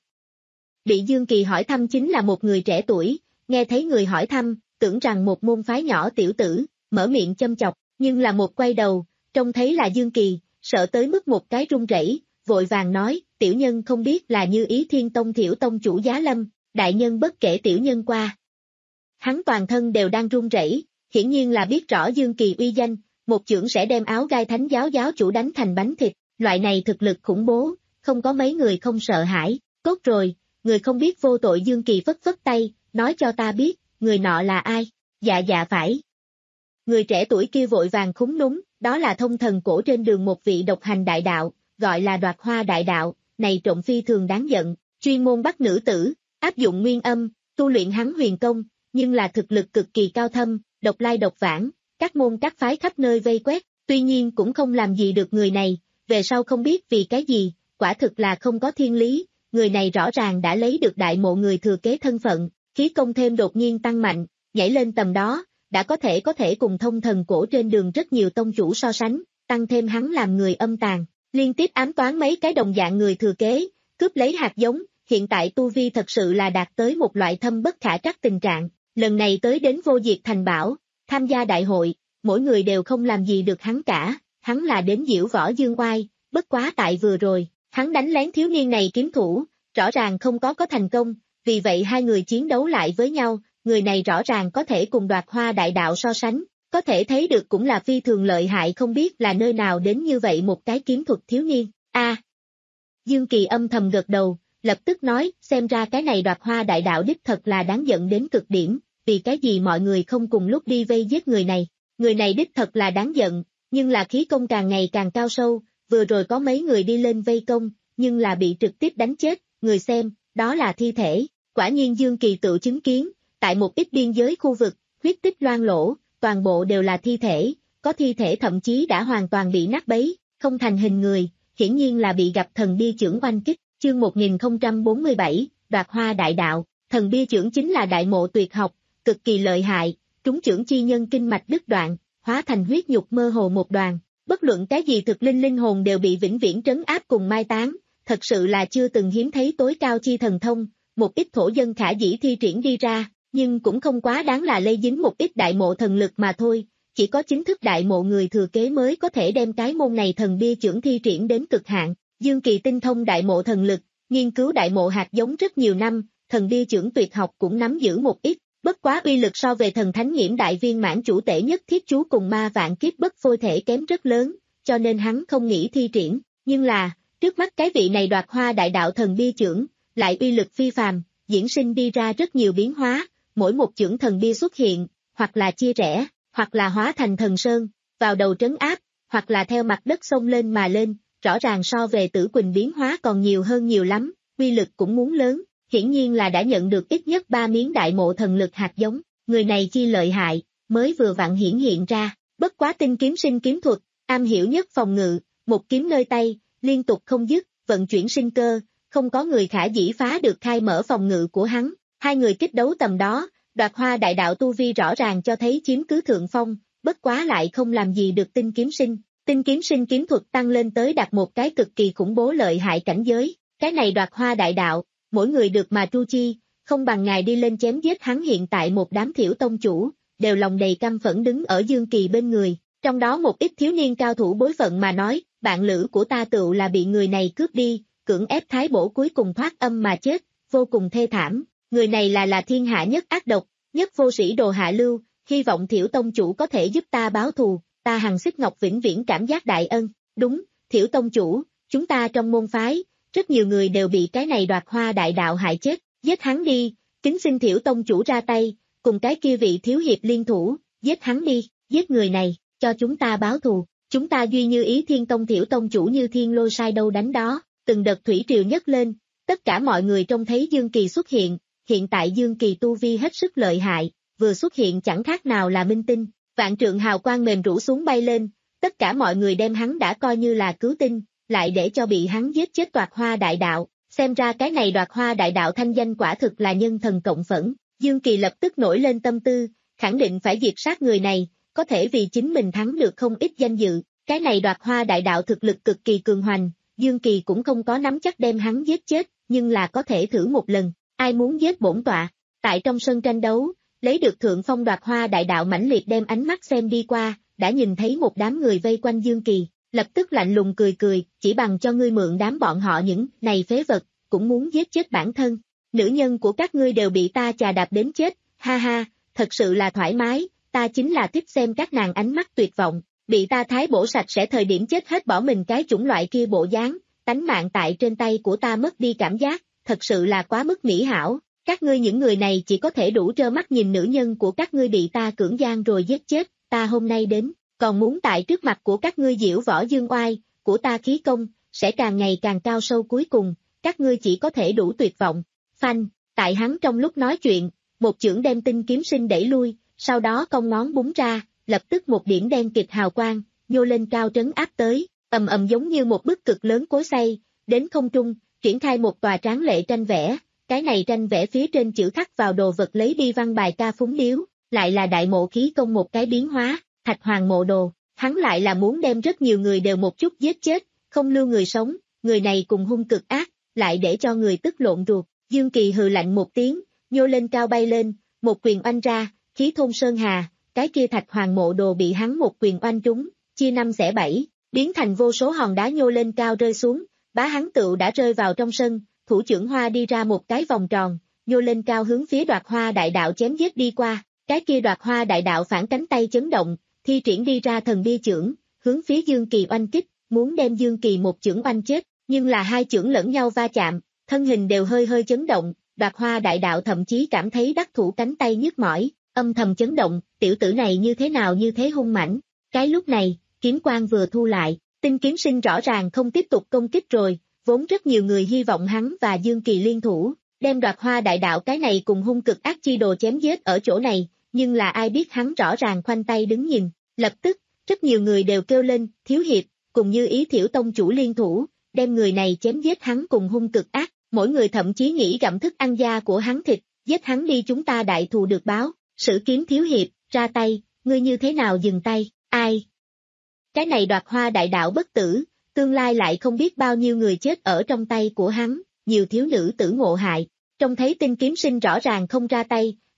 Bị Dương Kỳ hỏi thăm chính là một người trẻ tuổi, nghe thấy người hỏi thăm, tưởng rằng một môn phái nhỏ tiểu tử, mở miệng châm chọc, nhưng là một quay đầu, trông thấy là Dương Kỳ, sợ tới mức một cái run rẩy, vội vàng nói, tiểu nhân không biết là Như Ý Thiên Tông Thiểu Tông chủ Giá Lâm, đại nhân bất kể tiểu nhân qua. Hắn toàn thân đều đang run rẩy, hiển nhiên là biết rõ Dương Kỳ uy danh, một chưởng sẽ đem áo gai thánh giáo giáo chủ đánh thành bánh thịt, loại này thực lực khủng bố, không có mấy người không sợ hãi, cốt rồi, người không biết vô tội. Dương Kỳ phất phất tay, nói cho ta biết, người nọ là ai, dạ dạ phải. Người trẻ tuổi kia vội vàng khúng núng, đó là thông thần cổ trên đường một vị độc hành đại đạo, gọi là Đoạt Hoa đại đạo, này trộm phi thường đáng giận, chuyên môn bắt nữ tử, áp dụng nguyên âm, tu luyện hắn huyền công, nhưng là thực lực cực kỳ cao thâm, độc lai độc vãng, các môn các phái khắp nơi vây quét, tuy nhiên cũng không làm gì được người này, về sau không biết vì cái gì, quả thực là không có thiên lý, người này rõ ràng đã lấy được đại mộ người thừa kế thân phận, khí công thêm đột nhiên tăng mạnh, nhảy lên tầm đó, đã có thể có thể cùng thông thần cổ trên đường rất nhiều tông chủ so sánh, tăng thêm hắn làm người âm tàn, liên tiếp ám toán mấy cái đồng dạng người thừa kế, cướp lấy hạt giống, hiện tại tu vi thật sự là đạt tới một loại thâm bất khả trắc tình trạng, lần này tới đến Vô Diệt Thành Bảo, tham gia đại hội, mỗi người đều không làm gì được hắn cả, hắn là đến diễu võ dương oai, bất quá tại vừa rồi, hắn đánh lén thiếu niên này kiếm thủ, rõ ràng không có có thành công, vì vậy hai người chiến đấu lại với nhau, người này rõ ràng có thể cùng Đoạt Hoa đại đạo so sánh, có thể thấy được cũng là phi thường lợi hại, không biết là nơi nào đến như vậy một cái kiếm thuật thiếu niên, a à, Dương Kỳ âm thầm gật đầu, lập tức nói, xem ra cái này Đoạt Hoa đại đạo đích thật là đáng giận đến cực điểm, vì cái gì mọi người không cùng lúc đi vây giết người này, người này đích thật là đáng giận, nhưng là khí công càng ngày càng cao sâu, vừa rồi có mấy người đi lên vây công, nhưng là bị trực tiếp đánh chết, người xem, đó là thi thể, quả nhiên Dương Kỳ tự chứng kiến, tại một ít biên giới khu vực, huyết tích loang lỗ, toàn bộ đều là thi thể, có thi thể thậm chí đã hoàn toàn bị nát bấy, không thành hình người, hiển nhiên là bị gặp thần bia chưởng oanh kích, chương một nghìn không trăm bốn mươi bảy, Đoạt Hoa đại đạo, thần bia chưởng chính là đại mộ tuyệt học, cực kỳ lợi hại, trúng chưởng chi nhân kinh mạch đứt đoạn, hóa thành huyết nhục mơ hồ một đoàn, bất luận cái gì thực linh linh hồn đều bị vĩnh viễn trấn áp cùng mai táng, thật sự là chưa từng hiếm thấy tối cao chi thần thông, một ít thổ dân khả dĩ thi triển đi ra, nhưng cũng không quá đáng là lây dính một ít đại mộ thần lực mà thôi, chỉ có chính thức đại mộ người thừa kế mới có thể đem cái môn này thần bia chưởng thi triển đến cực hạn. Dương Kỳ tinh thông đại mộ thần lực, nghiên cứu đại mộ hạt giống rất nhiều năm, thần bia chưởng tuyệt học cũng nắm giữ một ít, bất quá uy lực so về thần thánh nghiễm đại viên mãn chủ tể nhất thiết chú cùng ma vạn kiếp bất phôi thể kém rất lớn, cho nên hắn không nghĩ thi triển, nhưng là, trước mắt cái vị này đoạt hoa đại đạo thần bia chưởng, lại uy lực phi phàm, diễn sinh đi ra rất nhiều biến hóa, mỗi một chưởng thần bia xuất hiện, hoặc là chia rẽ, hoặc là hóa thành thần sơn, vào đầu trấn áp, hoặc là theo mặt đất xông lên mà lên, rõ ràng so về Tử Quỳnh biến hóa còn nhiều hơn nhiều lắm, uy lực cũng muốn lớn, hiển nhiên là đã nhận được ít nhất ba miếng đại mộ thần lực hạt giống, người này chi lợi hại, mới vừa vặn hiển hiện ra, bất quá tinh kiếm sinh kiếm thuật, am hiểu nhất phòng ngự, một kiếm nơi tay, liên tục không dứt, vận chuyển sinh cơ, không có người khả dĩ phá được khai mở phòng ngự của hắn, hai người kích đấu tầm đó, đoạt hoa đại đạo tu vi rõ ràng cho thấy chiếm cứ thượng phong, bất quá lại không làm gì được tinh kiếm sinh. Tinh kiếm sinh kiếm thuật tăng lên tới đạt một cái cực kỳ khủng bố lợi hại cảnh giới, cái này đoạt hoa đại đạo, mỗi người được mà tru chi, không bằng ngài đi lên chém giết hắn. Hiện tại một đám thiểu tông chủ, đều lòng đầy căm phẫn đứng ở Dương Kỳ bên người, trong đó một ít thiếu niên cao thủ bối phận mà nói, bạn lữ của ta tựu là bị người này cướp đi, cưỡng ép thái bổ cuối cùng thoát âm mà chết, vô cùng thê thảm, người này là là thiên hạ nhất ác độc, nhất vô sĩ đồ hạ lưu, hy vọng thiểu tông chủ có thể giúp ta báo thù. Ta Hằng Xích Ngọc vĩnh viễn cảm giác đại ân, đúng, Thiểu tông chủ, chúng ta trong môn phái, rất nhiều người đều bị cái này đoạt hoa đại đạo hại chết, giết hắn đi, kính xin Thiểu tông chủ ra tay, cùng cái kia vị thiếu hiệp liên thủ, giết hắn đi, giết người này, cho chúng ta báo thù, chúng ta duy như ý Thiên Tông Thiểu tông chủ như thiên lôi sai đâu đánh đó, từng đợt thủy triều nhấc lên, tất cả mọi người trông thấy Dương Kỳ xuất hiện, hiện tại Dương Kỳ tu vi hết sức lợi hại, vừa xuất hiện chẳng khác nào là minh tinh. Vạn trượng hào quang mềm rũ xuống bay lên, tất cả mọi người đem hắn đã coi như là cứu tinh, lại để cho bị hắn giết chết đoạt hoa đại đạo, xem ra cái này đoạt hoa đại đạo thanh danh quả thực là nhân thần cộng phẫn. Dương Kỳ lập tức nổi lên tâm tư, khẳng định phải diệt sát người này, có thể vì chính mình thắng được không ít danh dự, cái này đoạt hoa đại đạo thực lực cực kỳ cường hoành, Dương Kỳ cũng không có nắm chắc đem hắn giết chết, nhưng là có thể thử một lần, ai muốn giết bổn tọa, tại trong sân tranh đấu. Lấy được thượng phong đoạt hoa đại đạo mãnh liệt đem ánh mắt xem đi qua, đã nhìn thấy một đám người vây quanh Dương Kỳ, lập tức lạnh lùng cười cười, chỉ bằng cho ngươi mượn đám bọn họ những này phế vật, cũng muốn giết chết bản thân. Nữ nhân của các ngươi đều bị ta chà đạp đến chết, ha ha, thật sự là thoải mái, ta chính là thích xem các nàng ánh mắt tuyệt vọng, bị ta thái bổ sạch sẽ thời điểm chết hết bỏ mình cái chủng loại kia bộ dáng, tánh mạng tại trên tay của ta mất đi cảm giác, thật sự là quá mức mỹ hảo. Các ngươi những người này chỉ có thể đủ trơ mắt nhìn nữ nhân của các ngươi bị ta cưỡng gian rồi giết chết, ta hôm nay đến, còn muốn tại trước mặt của các ngươi diễu võ dương oai, của ta khí công, sẽ càng ngày càng cao sâu cuối cùng, các ngươi chỉ có thể đủ tuyệt vọng. Phanh, tại hắn trong lúc nói chuyện, một chưởng đem tinh kiếm sinh đẩy lui, sau đó cong ngón búng ra, lập tức một điểm đen kịt hào quang, nhô lên cao trấn áp tới, ầm ầm giống như một bức cực lớn cối xay, đến không trung, triển khai một tòa tráng lệ tranh vẽ. Cái này tranh vẽ phía trên chữ khắc vào đồ vật lấy bi văn bài ca phúng điếu, lại là đại mộ khí công một cái biến hóa, thạch hoàng mộ đồ, hắn lại là muốn đem rất nhiều người đều một chút giết chết, không lưu người sống, người này cùng hung cực ác, lại để cho người tức lộn ruột. Dương Kỳ hừ lạnh một tiếng, nhô lên cao bay lên, một quyền oanh ra, khí thôn sơn hà, cái kia thạch hoàng mộ đồ bị hắn một quyền oanh trúng, chia năm xẻ bảy, biến thành vô số hòn đá nhô lên cao rơi xuống, bá hắn tựu đã rơi vào trong sân. Thủ trưởng hoa đi ra một cái vòng tròn, nhô lên cao hướng phía đoạt hoa đại đạo chém giết đi qua, cái kia đoạt hoa đại đạo phản cánh tay chấn động, thi triển đi ra thần bia chưởng, hướng phía Dương Kỳ oanh kích, muốn đem Dương Kỳ một chưởng oanh chết, nhưng là hai chưởng lẫn nhau va chạm, thân hình đều hơi hơi chấn động, đoạt hoa đại đạo thậm chí cảm thấy đắc thủ cánh tay nhức mỏi, âm thầm chấn động, tiểu tử này như thế nào như thế hung mãnh. Cái lúc này, kiếm quang vừa thu lại, tinh kiếm sinh rõ ràng không tiếp tục công kích rồi. Vốn rất nhiều người hy vọng hắn và Dương Kỳ liên thủ, đem đoạt hoa đại đạo cái này cùng hung cực ác chi đồ chém giết ở chỗ này, nhưng là ai biết hắn rõ ràng khoanh tay đứng nhìn, lập tức, rất nhiều người đều kêu lên, thiếu hiệp, cùng như ý Thiểu tông chủ liên thủ, đem người này chém giết hắn cùng hung cực ác, mỗi người thậm chí nghĩ gặm thức ăn da của hắn thịt, giết hắn đi chúng ta đại thù được báo, Sử Kiếm thiếu hiệp, ra tay, ngươi như thế nào dừng tay, ai? Cái này đoạt hoa đại đạo bất tử. Tương lai lại không biết bao nhiêu người chết ở trong tay của hắn, nhiều thiếu nữ tử ngộ hại. Trông thấy tinh kiếm sinh rõ ràng không ra tay,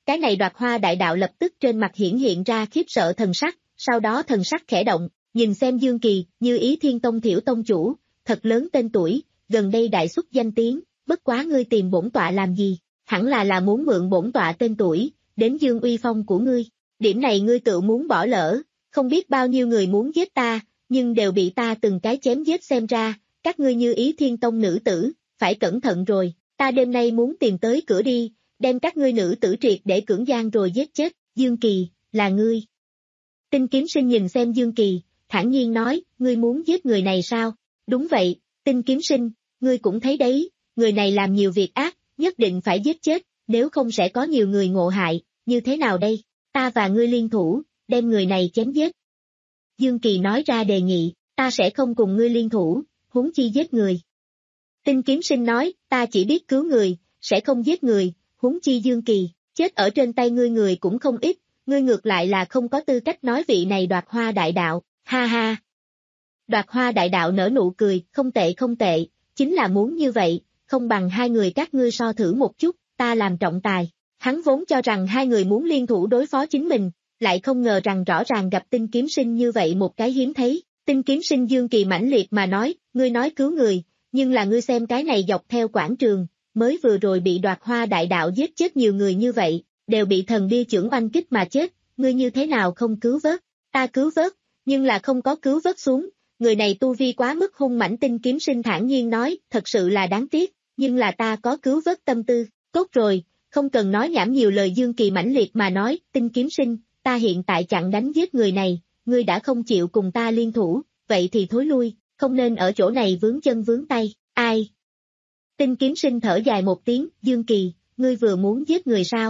Cái này Đoạt Hoa đại đạo lập tức trên mặt hiển hiện ra khiếp sợ thần sắc, sau đó thần sắc khẽ động, nhìn xem Dương Kỳ, Như Ý Thiên Tông Thiểu Tông chủ, thật lớn tên tuổi, gần đây đại xuất danh tiếng, bất quá ngươi tìm bổn tọa làm gì, hẳn là là muốn mượn bổn tọa tên tuổi, đến dương uy phong của ngươi, điểm này ngươi tự muốn bỏ lỡ, không biết bao nhiêu người muốn giết ta, nhưng đều bị ta từng cái chém giết xem ra, các ngươi Như Ý Thiên Tông nữ tử, phải cẩn thận rồi, ta đêm nay muốn tìm tới cửa đi, đem các ngươi nữ tử triệt để cưỡng gian rồi giết chết, Dương Kỳ, là ngươi. Tinh Kiếm Sinh nhìn xem Dương Kỳ, thản nhiên nói, ngươi muốn giết người này sao? Đúng vậy, Tinh Kiếm Sinh, ngươi cũng thấy đấy, người này làm nhiều việc ác, nhất định phải giết chết, nếu không sẽ có nhiều người ngộ hại, như thế nào đây? Ta và ngươi liên thủ, đem người này chém giết. Dương Kỳ nói ra đề nghị, ta sẽ không cùng ngươi liên thủ, huống chi giết người. Tinh Kiếm Sinh nói, ta chỉ biết cứu người, sẽ không giết người, huống chi Dương Kỳ, chết ở trên tay ngươi người cũng không ít, ngươi ngược lại là không có tư cách nói vị này Đoạt Hoa đại đạo, ha ha. Đoạt Hoa đại đạo nở nụ cười, không tệ không tệ, chính là muốn như vậy, không bằng hai người các ngươi so thử một chút, ta làm trọng tài. Hắn vốn cho rằng hai người muốn liên thủ đối phó chính mình, lại không ngờ rằng rõ ràng gặp Tinh Kiếm Sinh như vậy một cái hiếm thấy. Tinh Kiếm Sinh Dương Kỳ mãnh liệt mà nói, ngươi nói cứu người, nhưng là ngươi xem cái này dọc theo quảng trường, mới vừa rồi bị Đoạt Hoa đại đạo giết chết nhiều người như vậy, đều bị thần bia chưởng oanh kích mà chết, ngươi như thế nào không cứu vớt, ta cứu vớt, nhưng là không có cứu vớt xuống, người này tu vi quá mức hung mãnh. Tinh Kiếm Sinh thản nhiên nói, thật sự là đáng tiếc, nhưng là ta có cứu vớt tâm tư, tốt rồi, không cần nói nhảm nhiều lời. Dương Kỳ mãnh liệt mà nói, Tinh Kiếm Sinh, ta hiện tại chặn đánh giết người này, ngươi đã không chịu cùng ta liên thủ, vậy thì thối lui, không nên ở chỗ này vướng chân vướng tay, ai? Tinh Kiếm Sinh thở dài một tiếng, Dương Kỳ, ngươi vừa muốn giết người sao?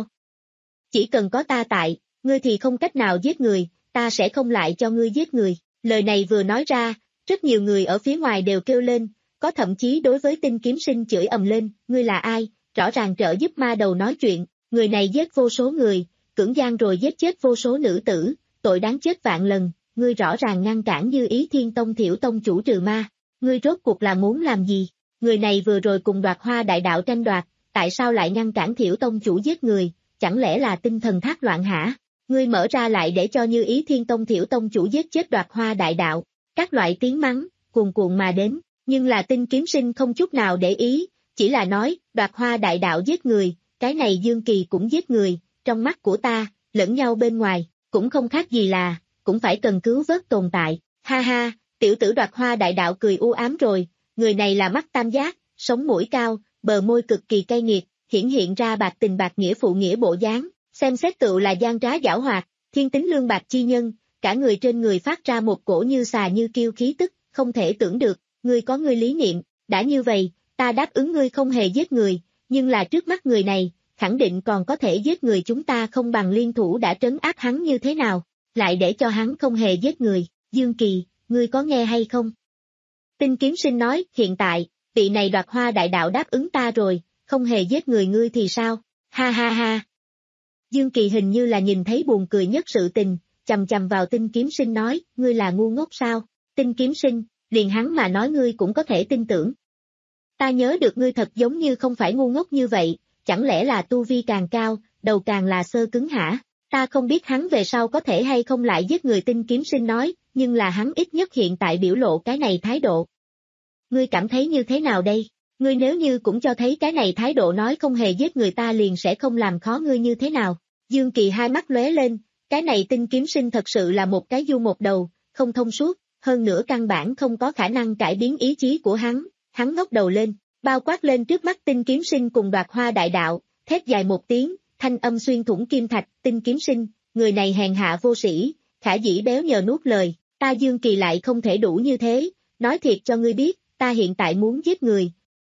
Chỉ cần có ta tại, ngươi thì không cách nào giết người, ta sẽ không lại cho ngươi giết người. Lời này vừa nói ra, rất nhiều người ở phía ngoài đều kêu lên, có thậm chí đối với Tinh Kiếm Sinh chửi ầm lên, ngươi là ai, rõ ràng trợ giúp ma đầu nói chuyện, người này giết vô số người, cưỡng gian rồi giết chết vô số nữ tử, tội đáng chết vạn lần, ngươi rõ ràng ngăn cản Như Ý Thiên Tông Thiểu Tông chủ trừ ma, ngươi rốt cuộc là muốn làm gì? Người này vừa rồi cùng Đoạt Hoa đại đạo tranh đoạt, tại sao lại ngăn cản Thiểu Tông chủ giết người, chẳng lẽ là tinh thần thác loạn hả? Ngươi mở ra lại để cho Như Ý Thiên Tông Thiểu Tông chủ giết chết Đoạt Hoa đại đạo, các loại tiếng mắng, cuồn cuộn mà đến, nhưng là Tinh Kiếm Sinh không chút nào để ý, chỉ là nói, Đoạt Hoa đại đạo giết người, cái này Dương Kỳ cũng giết người, trong mắt của ta, lẫn nhau bên ngoài, cũng không khác gì là, cũng phải cần cứu vớt tồn tại, ha ha, tiểu tử Đoạt Hoa đại đạo cười u ám rồi, người này là mắt tam giác, sống mũi cao, bờ môi cực kỳ cay nghiệt, hiển hiện ra bạc tình bạc nghĩa phụ nghĩa bộ dáng, xem xét tựu là gian trá giảo hoạt, thiên tính lương bạc chi nhân, cả người trên người phát ra một cổ như xà như kiêu khí tức, không thể tưởng được, ngươi có ngươi lý niệm, đã như vậy, ta đáp ứng ngươi không hề giết người, nhưng là trước mắt người này, khẳng định còn có thể giết người, chúng ta không bằng liên thủ đã trấn áp hắn như thế nào, lại để cho hắn không hề giết người. Dương Kỳ, ngươi có nghe hay không? Tinh Kiếm Sinh nói, hiện tại, vị này Đoạt Hoa đại đạo đáp ứng ta rồi, không hề giết người, ngươi thì sao? Ha ha ha. Dương Kỳ hình như là nhìn thấy buồn cười nhất sự tình, chầm chầm vào Tinh Kiếm Sinh nói, ngươi là ngu ngốc sao? Tinh Kiếm Sinh, liền hắn mà nói ngươi cũng có thể tin tưởng. Ta nhớ được ngươi thật giống như không phải ngu ngốc như vậy, chẳng lẽ là tu vi càng cao, đầu càng là sơ cứng hả? Ta không biết hắn về sau có thể hay không lại giết người. Tinh Kiếm Sinh nói, nhưng là hắn ít nhất hiện tại biểu lộ cái này thái độ. Ngươi cảm thấy như thế nào đây? Ngươi nếu như cũng cho thấy cái này thái độ nói không hề giết người, ta liền sẽ không làm khó ngươi như thế nào? Dương Kỳ hai mắt lóe lên, cái này Tinh Kiếm Sinh thật sự là một cái du một đầu, không thông suốt, hơn nữa căn bản không có khả năng cải biến ý chí của hắn, hắn ngóc đầu lên, bao quát lên trước mắt Tinh Kiếm Sinh cùng Đoạt Hoa đại đạo, thét dài một tiếng, thanh âm xuyên thủng kim thạch. Tinh Kiếm Sinh, người này hèn hạ vô sĩ, khả dĩ béo nhờ nuốt lời, ta Dương Kỳ lại không thể đủ như thế, nói thiệt cho ngươi biết, ta hiện tại muốn giết người.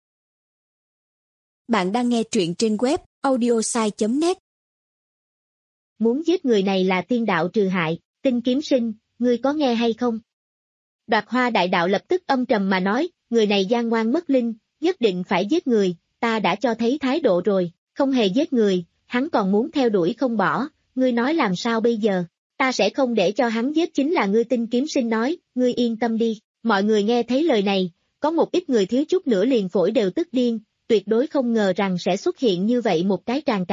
Bạn đang nghe truyện trên web audiosai chấm net. Muốn giết người này là tiên đạo trừ hại, Tinh Kiếm Sinh, ngươi có nghe hay không? Đoạt Hoa đại đạo lập tức âm trầm mà nói, người này gian ngoan mất linh, nhất định phải giết người, ta đã cho thấy thái độ rồi, không hề giết người, hắn còn muốn theo đuổi không bỏ, ngươi nói làm sao bây giờ? Ta sẽ không để cho hắn giết chính là ngươi. Tinh Kiếm Sinh nói, ngươi yên tâm đi. Mọi người nghe thấy lời này, có một ít người thiếu chút nữa liền phổi đều tức điên, tuyệt đối không ngờ rằng sẽ xuất hiện như vậy một cái tràng cảnh,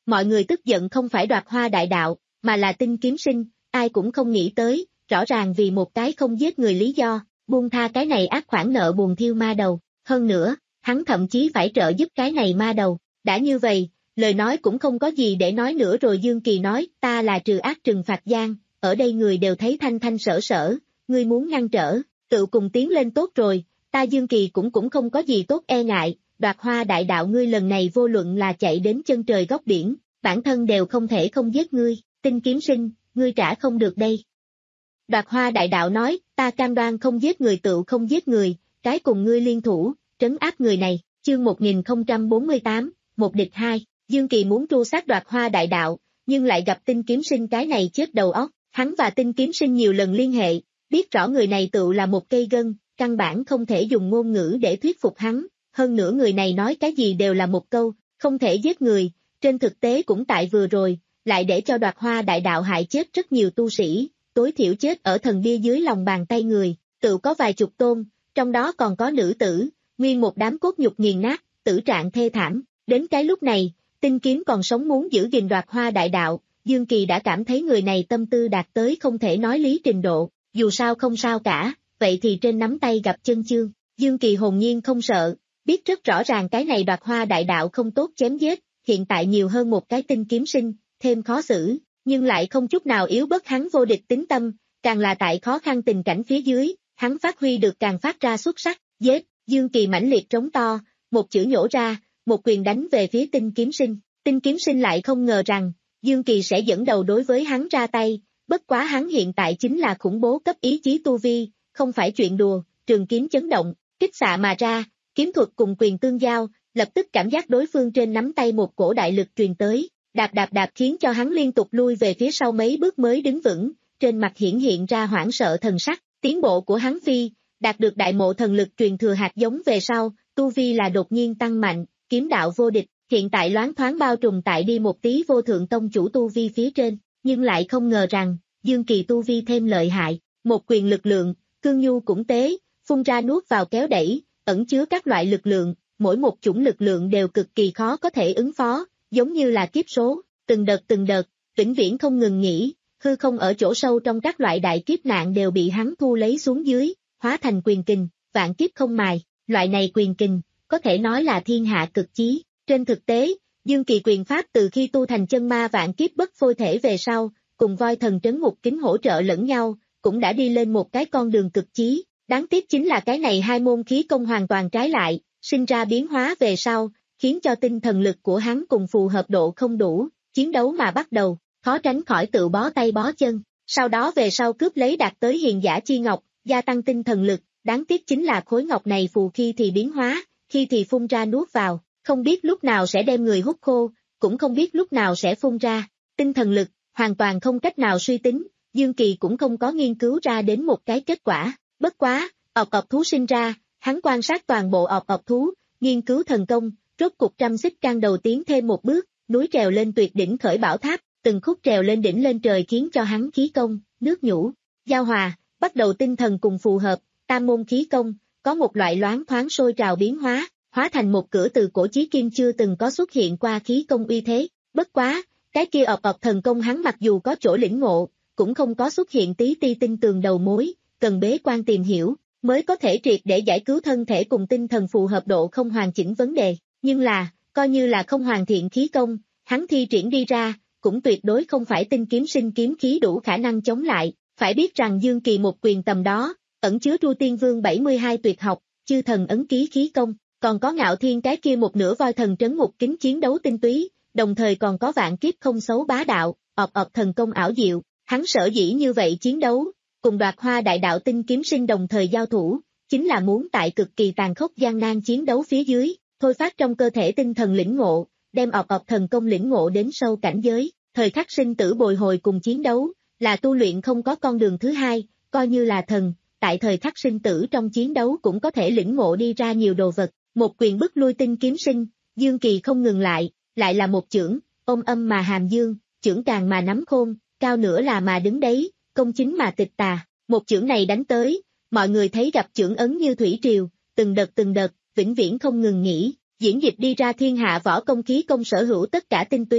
Mọi người tức giận không phải Đoạt Hoa đại đạo, mà là Tinh Kiếm Sinh, ai cũng không nghĩ tới, rõ ràng vì một cái không giết người lý do, buông tha cái này ác khoản nợ buồn thiêu ma đầu, hơn nữa, hắn thậm chí phải trợ giúp cái này ma đầu, đã như vậy, lời nói cũng không có gì để nói nữa rồi. Dương Kỳ nói, ta là trừ ác trừng phạt gian, ở đây người đều thấy thanh thanh sở sở, ngươi muốn ngăn trở, tự cùng tiến lên tốt rồi, ta Dương Kỳ cũng cũng không có gì tốt e ngại, Đoạt Hoa đại đạo ngươi lần này vô luận là chạy đến chân trời góc biển, bản thân đều không thể không giết ngươi, Tinh Kiếm Sinh, ngươi trả không được đây. Đoạt Hoa đại đạo nói, ta cam đoan không giết người tự không giết người, cái cùng ngươi liên thủ, trấn áp người này, chương một nghìn không trăm bốn mươi tám, một địch hai, Dương Kỳ muốn tru sát Đoạt Hoa đại đạo, nhưng lại gặp Tinh Kiếm Sinh cái này chết đầu óc, hắn và Tinh Kiếm Sinh nhiều lần liên hệ, biết rõ người này tự là một cây gân, căn bản không thể dùng ngôn ngữ để thuyết phục hắn, hơn nữa người này nói cái gì đều là một câu, không thể giết người, trên thực tế cũng tại vừa rồi, lại để cho Đoạt Hoa đại đạo hại chết rất nhiều tu sĩ, tối thiểu chết ở thần bia dưới lòng bàn tay người, tự có vài chục tôn, trong đó còn có nữ tử, nguyên một đám cốt nhục nghiền nát, tử trạng thê thảm, đến cái lúc này, Tinh Kiếm còn sống muốn giữ gìn Đoạt Hoa đại đạo, Dương Kỳ đã cảm thấy người này tâm tư đạt tới không thể nói lý trình độ, dù sao không sao cả, vậy thì trên nắm tay gặp chân chương, Dương Kỳ hồn nhiên không sợ, biết rất rõ ràng cái này Đoạt Hoa đại đạo không tốt chém giết, hiện tại nhiều hơn một cái Tinh Kiếm Sinh, thêm khó xử, nhưng lại không chút nào yếu bớt hắn vô địch tính tâm, càng là tại khó khăn tình cảnh phía dưới, hắn phát huy được càng phát ra xuất sắc, giết, Dương Kỳ mãnh liệt trống to, một chữ nhổ ra, một quyền đánh về phía Tinh Kiếm Sinh, Tinh Kiếm Sinh lại không ngờ rằng, Dương Kỳ sẽ dẫn đầu đối với hắn ra tay, bất quá hắn hiện tại chính là khủng bố cấp ý chí tu vi, không phải chuyện đùa, trường kiếm chấn động, kích xạ mà ra, kiếm thuật cùng quyền tương giao, lập tức cảm giác đối phương trên nắm tay một cổ đại lực truyền tới, đạp đạp đạp khiến cho hắn liên tục lui về phía sau mấy bước mới đứng vững, trên mặt hiển hiện ra hoảng sợ thần sắc, tiến bộ của hắn phi, đạt được đại mộ thần lực truyền thừa hạt giống về sau, tu vi là đột nhiên tăng mạnh, kiếm đạo vô địch, hiện tại loáng thoáng bao trùm tại đi một tí vô thượng tông chủ tu vi phía trên, nhưng lại không ngờ rằng, Dương Kỳ tu vi thêm lợi hại, một quyền lực lượng, cương nhu cũng tế, phun ra nuốt vào kéo đẩy, ẩn chứa các loại lực lượng, mỗi một chủng lực lượng đều cực kỳ khó có thể ứng phó, giống như là kiếp số, từng đợt từng đợt, vĩnh viễn không ngừng nghỉ, hư không ở chỗ sâu trong các loại đại kiếp nạn đều bị hắn thu lấy xuống dưới, hóa thành quyền kình, vạn kiếp không mài, loại này quyền kình, có thể nói là thiên hạ cực chí. Trên thực tế, Dương Kỳ quyền pháp từ khi tu thành chân ma vạn kiếp bất phôi thể về sau, cùng voi thần trấn ngục kính hỗ trợ lẫn nhau, cũng đã đi lên một cái con đường cực chí, đáng tiếc chính là cái này hai môn khí công hoàn toàn trái lại, sinh ra biến hóa về sau, khiến cho tinh thần lực của hắn cùng phù hợp độ không đủ, chiến đấu mà bắt đầu, khó tránh khỏi tự bó tay bó chân, sau đó về sau cướp lấy đạt tới hiền giả chi ngọc, gia tăng tinh thần lực, đáng tiếc chính là khối ngọc này phù khi thì biến hóa, khi thì phun ra nuốt vào, không biết lúc nào sẽ đem người hút khô, cũng không biết lúc nào sẽ phun ra, tinh thần lực, hoàn toàn không cách nào suy tính, Dương Kỳ cũng không có nghiên cứu ra đến một cái kết quả, bất quá, ọc ọc thú sinh ra, hắn quan sát toàn bộ ọc ọc thú, nghiên cứu thần công, rốt cục trăm xích can đầu tiến thêm một bước, núi trèo lên tuyệt đỉnh khởi bảo tháp, từng khúc trèo lên đỉnh lên trời khiến cho hắn khí công, nước nhũ, giao hòa, bắt đầu tinh thần cùng phù hợp, tam môn khí công, có một loại loáng thoáng sôi trào biến hóa, hóa thành một cửa từ cổ chí kim chưa từng có xuất hiện qua khí công uy thế, bất quá, cái kia ọc ọc thần công hắn mặc dù có chỗ lĩnh ngộ, cũng không có xuất hiện tí ti tinh tường đầu mối, cần bế quan tìm hiểu, mới có thể triệt để giải cứu thân thể cùng tinh thần phù hợp độ không hoàn chỉnh vấn đề, nhưng là, coi như là không hoàn thiện khí công, hắn thi triển đi ra, cũng tuyệt đối không phải Tinh Kiếm Sinh kiếm khí đủ khả năng chống lại, phải biết rằng Dương Kỳ một quyền tầm đó, ẩn chứa Tru Tiên Vương bảy mươi hai tuyệt học, chư thần ấn ký khí công, còn có Ngạo Thiên cái kia một nửa voi thần trấn ngục kính chiến đấu tinh túy, đồng thời còn có vạn kiếp không xấu bá đạo, ọc ọc thần công ảo diệu, hắn sở dĩ như vậy chiến đấu, cùng Đoạt Hoa đại đạo Tinh Kiếm Sinh đồng thời giao thủ, chính là muốn tại cực kỳ tàn khốc gian nan chiến đấu phía dưới, thôi phát trong cơ thể tinh thần lĩnh ngộ, đem ọc ọc thần công lĩnh ngộ đến sâu cảnh giới, thời khắc sinh tử bồi hồi cùng chiến đấu, là tu luyện không có con đường thứ hai, coi như là thần, tại thời khắc sinh tử trong chiến đấu cũng có thể lĩnh ngộ đi ra nhiều đồ vật, một quyền bức lui Tinh Kiếm Sinh, Dương Kỳ không ngừng lại, lại là một chưởng, ôm âm mà hàm dương, chưởng càng mà nắm khôn, cao nữa là mà đứng đấy, công chính mà tịch tà, một chưởng này đánh tới, mọi người thấy gặp chưởng ấn như thủy triều, từng đợt từng đợt, vĩnh viễn không ngừng nghỉ, diễn dịch đi ra thiên hạ võ công khí công sở hữu tất cả tinh túy,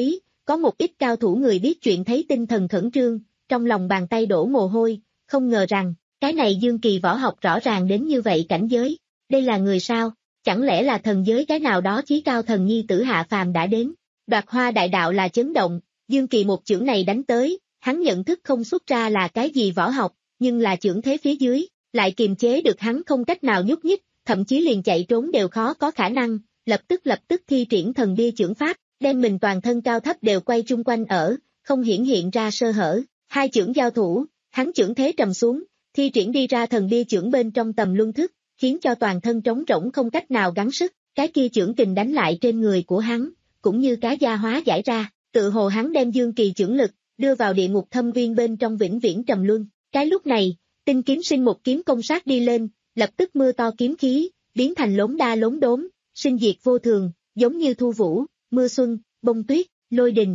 có một ít cao thủ người biết chuyện thấy tinh thần khẩn trương, trong lòng bàn tay đổ mồ hôi, không ngờ rằng, cái này Dương Kỳ võ học rõ ràng đến như vậy cảnh giới, đây là người sao, chẳng lẽ là thần giới cái nào đó chí cao thần nhi tử hạ phàm đã đến, Đoạt Hoa đại đạo là chấn động, Dương Kỳ một chưởng này đánh tới, hắn nhận thức không xuất ra là cái gì võ học, nhưng là chưởng thế phía dưới, lại kiềm chế được hắn không cách nào nhúc nhích, thậm chí liền chạy trốn đều khó có khả năng, lập tức lập tức thi triển thần bia chưởng pháp, đem mình toàn thân cao thấp đều quay chung quanh ở, không hiển hiện ra sơ hở, hai chưởng giao thủ, hắn chưởng thế trầm xuống, thi triển đi ra thần bia chưởng bên trong tầm luân thức, khiến cho toàn thân trống rỗng không cách nào gắng sức, cái kia chưởng kình đánh lại trên người của hắn, cũng như cá da hóa giải ra, tự hồ hắn đem Dương Kỳ chưởng lực, đưa vào địa ngục thâm uyên bên trong vĩnh viễn trầm luân, cái lúc này, Tinh Kiếm Sinh một kiếm công sát đi lên, lập tức mưa to kiếm khí, biến thành lốm đa lốm đốm, sinh diệt vô thường, giống như thu vũ, mưa xuân, bông tuyết, lôi đình.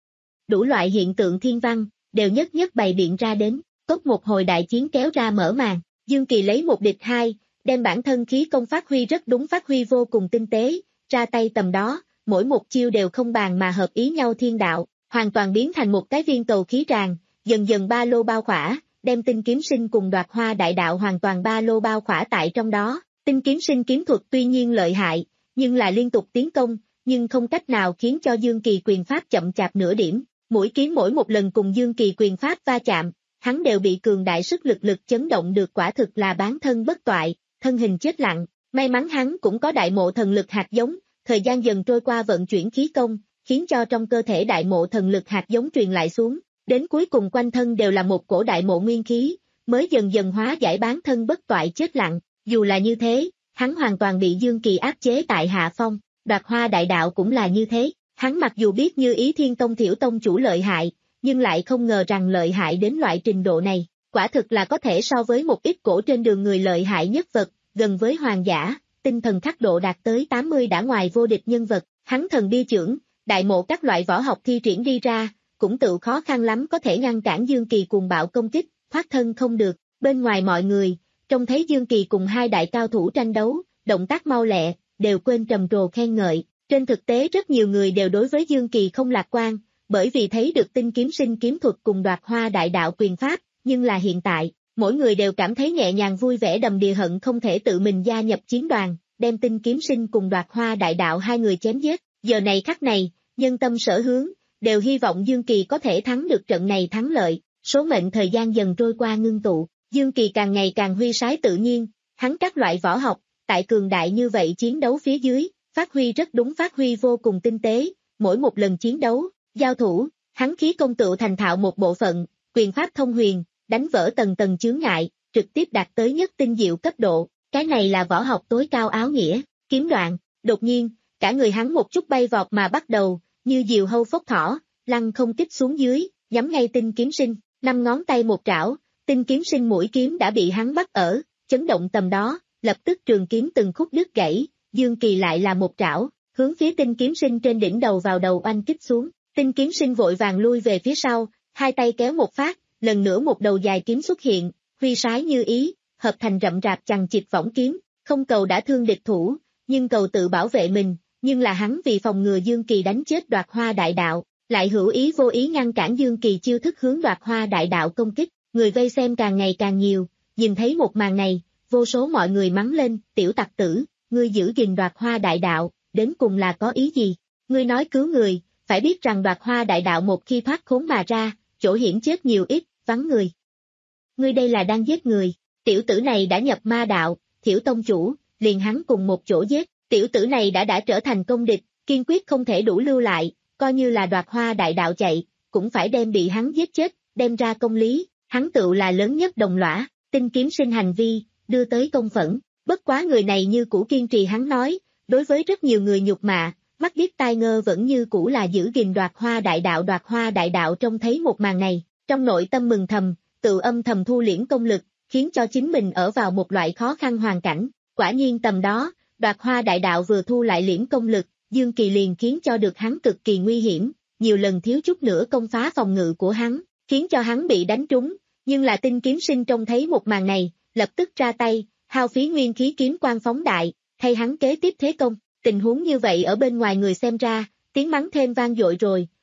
Đủ loại hiện tượng thiên văn, đều nhất nhất bày biện ra đến, cốt một hồi đại chiến kéo ra mở màn, Dương Kỳ lấy một địch hai, đem bản thân khí công phát huy rất đúng phát huy vô cùng tinh tế, ra tay tầm đó, mỗi một chiêu đều không bàn mà hợp ý nhau thiên đạo, hoàn toàn biến thành một cái viên cầu khí tràn, dần dần ba lô bao khỏa, đem Tinh Kiếm Sinh cùng Đoạt Hoa đại đạo hoàn toàn ba lô bao khỏa tại trong đó. Tinh Kiếm Sinh kiếm thuật tuy nhiên lợi hại, nhưng là liên tục tiến công, nhưng không cách nào khiến cho Dương Kỳ quyền pháp chậm chạp nửa điểm, mũi kiếm mỗi một lần cùng Dương Kỳ quyền pháp va chạm, hắn đều bị cường đại sức lực lực chấn động được, quả thực là bán thân bất toại, thân hình chết lặng, may mắn hắn cũng có đại mộ thần lực hạt giống, thời gian dần trôi qua vận chuyển khí công, khiến cho trong cơ thể đại mộ thần lực hạt giống truyền lại xuống, đến cuối cùng quanh thân đều là một cổ đại mộ nguyên khí, mới dần dần hóa giải bán thân bất toại chết lặng, dù là như thế, hắn hoàn toàn bị Dương Kỳ áp chế tại hạ phong, Đoạt Hoa đại đạo cũng là như thế, hắn mặc dù biết Như Ý Thiên Tông Thiểu Tông chủ lợi hại, nhưng lại không ngờ rằng lợi hại đến loại trình độ này, quả thực là có thể so với một ít cổ trên đường người lợi hại nhất vật, gần với hoàng giả, tinh thần khắc độ đạt tới tám mươi đã ngoài vô địch nhân vật, hắn thần bia chưởng, đại mộ các loại võ học thi triển đi ra, cũng tự khó khăn lắm có thể ngăn cản Dương Kỳ cuồng bạo công kích, thoát thân không được, bên ngoài mọi người, trông thấy Dương Kỳ cùng hai đại cao thủ tranh đấu, động tác mau lẹ, đều quên trầm trồ khen ngợi, trên thực tế rất nhiều người đều đối với Dương Kỳ không lạc quan, bởi vì thấy được Tinh Kiếm Sinh kiếm thuật cùng Đoạt Hoa đại đạo quyền pháp, nhưng là hiện tại, mỗi người đều cảm thấy nhẹ nhàng vui vẻ đầm đìa hận không thể tự mình gia nhập chiến đoàn, đem Tinh Kiếm Sinh cùng Đoạt Hoa đại đạo hai người chém giết, giờ này khắc này, nhân tâm sở hướng, đều hy vọng Dương Kỳ có thể thắng được trận này thắng lợi, số mệnh thời gian dần trôi qua ngưng tụ, Dương Kỳ càng ngày càng huy sái tự nhiên, hắn các loại võ học, tại cường đại như vậy chiến đấu phía dưới, phát huy rất đúng phát huy vô cùng tinh tế, mỗi một lần chiến đấu, giao thủ, hắn khí công tựu thành thạo một bộ phận, quyền pháp thông huyền, đánh vỡ tầng tầng chướng ngại, trực tiếp đạt tới nhất tinh diệu cấp độ, cái này là võ học tối cao áo nghĩa, kiếm đoạn, đột nhiên, cả người hắn một chút bay vọt mà bắt đầu, như diều hâu phốc thỏ, lăng không kích xuống dưới, nhắm ngay Tinh Kiếm Sinh, năm ngón tay một trảo, Tinh Kiếm Sinh mũi kiếm đã bị hắn bắt ở, chấn động tầm đó, lập tức trường kiếm từng khúc đứt gãy, Dương Kỳ lại là một trảo, hướng phía Tinh Kiếm Sinh trên đỉnh đầu vào đầu oanh kích xuống, Tinh Kiếm Sinh vội vàng lui về phía sau, hai tay kéo một phát, lần nữa một đầu dài kiếm xuất hiện, huy sái như ý, hợp thành rậm rạp chằng chịt võng kiếm, không cầu đã thương địch thủ, nhưng cầu tự bảo vệ mình, nhưng là hắn vì phòng ngừa Dương Kỳ đánh chết Đoạt Hoa đại đạo, lại hữu ý vô ý ngăn cản Dương Kỳ chiêu thức hướng Đoạt Hoa đại đạo công kích, người vây xem càng ngày càng nhiều, nhìn thấy một màn này, vô số mọi người mắng lên, tiểu tặc tử, ngươi giữ gìn Đoạt Hoa đại đạo, đến cùng là có ý gì? Ngươi nói cứu người, phải biết rằng Đoạt Hoa đại đạo một khi thoát khốn mà ra, chỗ hiểm chết nhiều ít, vắng người. Ngươi đây là đang giết người, tiểu tử này đã nhập ma đạo, Thiểu Tông chủ, liền hắn cùng một chỗ giết, tiểu tử này đã đã trở thành công địch, kiên quyết không thể đủ lưu lại, coi như là Đoạt Hoa đại đạo chạy, cũng phải đem bị hắn giết chết, đem ra công lý, hắn tựu là lớn nhất đồng lõa, Tinh Kiếm Sinh hành vi, đưa tới công phẫn, bất quá người này như cũ kiên trì hắn nói, đối với rất nhiều người nhục mạ, mắt điếc tai ngơ vẫn như cũ là giữ gìn Đoạt Hoa đại đạo. Đoạt Hoa đại đạo trông thấy một màn này, trong nội tâm mừng thầm, tự âm thầm thu liễm công lực, khiến cho chính mình ở vào một loại khó khăn hoàn cảnh, quả nhiên tầm đó, Đoạt Hoa đại đạo vừa thu lại liễm công lực, Dương Kỳ liền khiến cho được hắn cực kỳ nguy hiểm, nhiều lần thiếu chút nữa công phá phòng ngự của hắn, khiến cho hắn bị đánh trúng, nhưng là Tinh Kiếm Sinh trông thấy một màn này, lập tức ra tay, hao phí nguyên khí kiếm quang phóng đại, thay hắn kế tiếp thế công, tình huống như vậy ở bên ngoài người xem ra, tiếng mắng thêm vang dội rồi,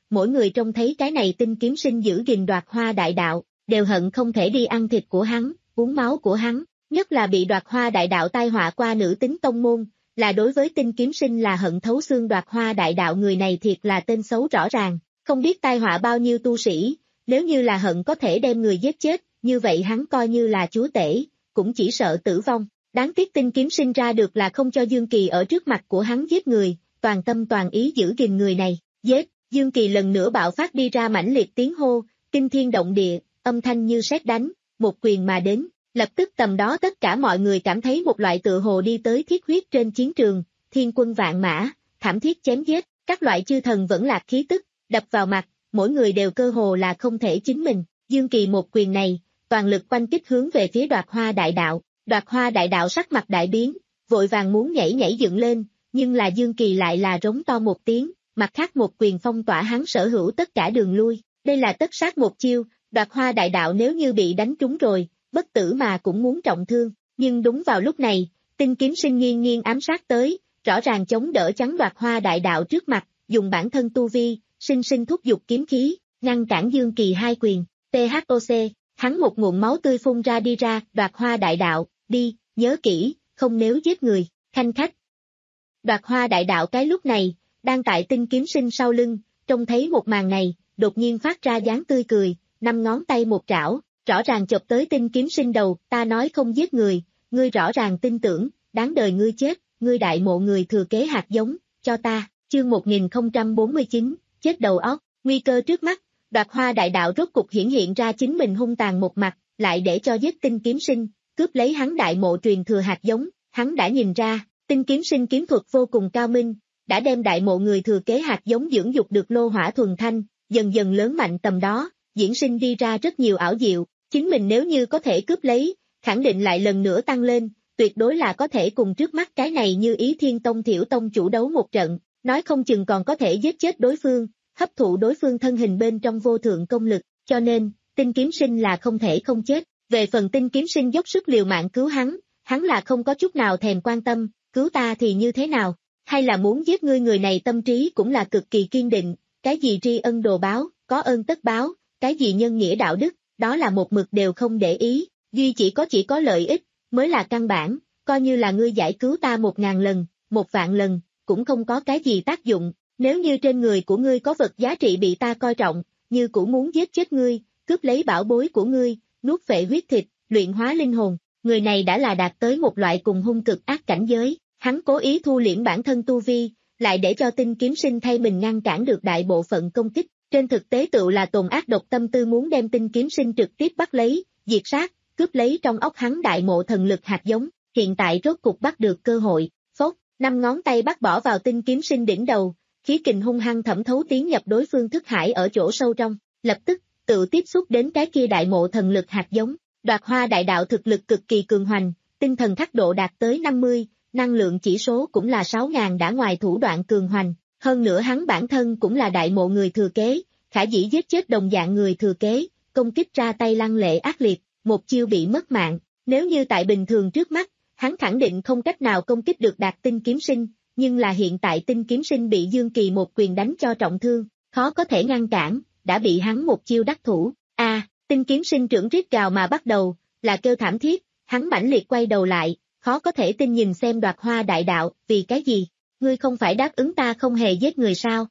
mỗi người trông thấy cái này tinh kiếm sinh giữ gìn Đoạt Hoa đại đạo, đều hận không thể đi ăn thịt của hắn, uống máu của hắn, nhất là bị Đoạt Hoa đại đạo tai họa qua nữ tính tông môn, là đối với tinh kiếm sinh là hận thấu xương. Đoạt Hoa đại đạo người này thiệt là tên xấu rõ ràng, không biết tai họa bao nhiêu tu sĩ, nếu như là hận có thể đem người giết chết, như vậy hắn coi như là chúa tể, cũng chỉ sợ tử vong. Đáng tiếc tinh kiếm sinh ra được là không cho Dương Kỳ ở trước mặt của hắn giết người, toàn tâm toàn ý giữ gìn người này, giết. Dương Kỳ lần nữa bạo phát đi ra mãnh liệt tiếng hô, kinh thiên động địa, âm thanh như sét đánh, một quyền mà đến, lập tức tầm đó tất cả mọi người cảm thấy một loại tựa hồ đi tới thiết huyết trên chiến trường, thiên quân vạn mã, thảm thiết chém giết, các loại chư thần vẫn lạc khí tức, đập vào mặt, mỗi người đều cơ hồ là không thể chính mình. Dương Kỳ một quyền này, toàn lực quanh kích hướng về phía Đoạt Hoa đại đạo, Đoạt Hoa đại đạo sắc mặt đại biến, vội vàng muốn nhảy nhảy dựng lên, nhưng là Dương Kỳ lại là rống to một tiếng, mặt khác một quyền phong tỏa hắn sở hữu tất cả đường lui, đây là tất sát một chiêu. Đoạt Hoa đại đạo nếu như bị đánh trúng rồi, bất tử mà cũng muốn trọng thương, nhưng đúng vào lúc này, tinh kiếm sinh nghiêng nghiêng ám sát tới, rõ ràng chống đỡ chắn Đoạt Hoa đại đạo trước mặt, dùng bản thân tu vi, sinh sinh thúc giục kiếm khí, ngăn cản Dương Kỳ hai quyền, tê hát ô xê, hắn một ngụm máu tươi phun ra đi ra. Đoạt Hoa đại đạo, đi, nhớ kỹ, không nếu giết người, khanh khách. Đoạt Hoa đại đạo cái lúc này, đang tại tinh kiếm sinh sau lưng, trông thấy một màn này, đột nhiên phát ra dáng tươi cười, năm ngón tay một trảo, rõ ràng chộp tới tinh kiếm sinh đầu. Ta nói không giết người, ngươi rõ ràng tin tưởng, đáng đời ngươi chết, ngươi đại mộ người thừa kế hạt giống, cho ta. Chương một nghìn không trăm bốn mươi chín, chết đầu óc, nguy cơ trước mắt, Đoạt Hoa đại đạo rốt cục hiển hiện ra chính mình hung tàn một mặt, lại để cho giết tinh kiếm sinh, cướp lấy hắn đại mộ truyền thừa hạt giống. Hắn đã nhìn ra, tinh kiếm sinh kiếm thuật vô cùng cao minh, đã đem đại mộ người thừa kế hạt giống dưỡng dục được lô hỏa thuần thanh, dần dần lớn mạnh tầm đó, diễn sinh đi ra rất nhiều ảo diệu, chính mình nếu như có thể cướp lấy, khẳng định lại lần nữa tăng lên, tuyệt đối là có thể cùng trước mắt cái này Như Ý Thiên Tông Thiểu Tông chủ đấu một trận, nói không chừng còn có thể giết chết đối phương, hấp thụ đối phương thân hình bên trong vô thượng công lực, cho nên, tinh kiếm sinh là không thể không chết. Về phần tinh kiếm sinh dốc sức liều mạng cứu hắn, hắn là không có chút nào thèm quan tâm, cứu ta thì như thế nào, hay là muốn giết ngươi. Người này tâm trí cũng là cực kỳ kiên định, cái gì tri ân đồ báo, có ơn tất báo, cái gì nhân nghĩa đạo đức, đó là một mực đều không để ý, duy chỉ có chỉ có lợi ích, mới là căn bản, coi như là ngươi giải cứu ta một ngàn lần, một vạn lần, cũng không có cái gì tác dụng, nếu như trên người của ngươi có vật giá trị bị ta coi trọng, như cũng muốn giết chết ngươi, cướp lấy bảo bối của ngươi, nuốt vệ huyết thịt, luyện hóa linh hồn, người này đã là đạt tới một loại cùng hung cực ác cảnh giới, hắn cố ý thu liễm bản thân tu vi, lại để cho tinh kiếm sinh thay mình ngăn cản được đại bộ phận công kích, trên thực tế tựu là tồn ác độc tâm tư muốn đem tinh kiếm sinh trực tiếp bắt lấy, diệt sát, cướp lấy trong óc hắn đại mộ thần lực hạt giống, hiện tại rốt cục bắt được cơ hội, phốc, năm ngón tay bắt bỏ vào tinh kiếm sinh đỉnh đầu, khí kình hung hăng thẩm thấu tiến nhập đối phương thức hải ở chỗ sâu trong, lập tức, tự tiếp xúc đến cái kia đại mộ thần lực hạt giống. Đoạt Hoa đại đạo thực lực cực kỳ cường hoành, tinh thần khắc độ đạt tới năm mươi, năng lượng chỉ số cũng là sáu nghìn đã ngoài thủ đoạn cường hoành, hơn nữa hắn bản thân cũng là đại mộ người thừa kế, khả dĩ giết chết đồng dạng người thừa kế, công kích ra tay lăng lệ ác liệt, một chiêu bị mất mạng, nếu như tại bình thường trước mắt, hắn khẳng định không cách nào công kích được Đạt Tinh kiếm sinh, nhưng là hiện tại Tinh kiếm sinh bị Dương Kỳ một quyền đánh cho trọng thương, khó có thể ngăn cản, đã bị hắn một chiêu đắc thủ. A, à, Tinh kiếm sinh trưởng rít gào mà bắt đầu, là kêu thảm thiết, hắn mãnh liệt quay đầu lại, khó có thể tin nhìn xem Đoạt Hoa đại đạo, vì cái gì? Ngươi không phải đáp ứng ta không hề giết người sao?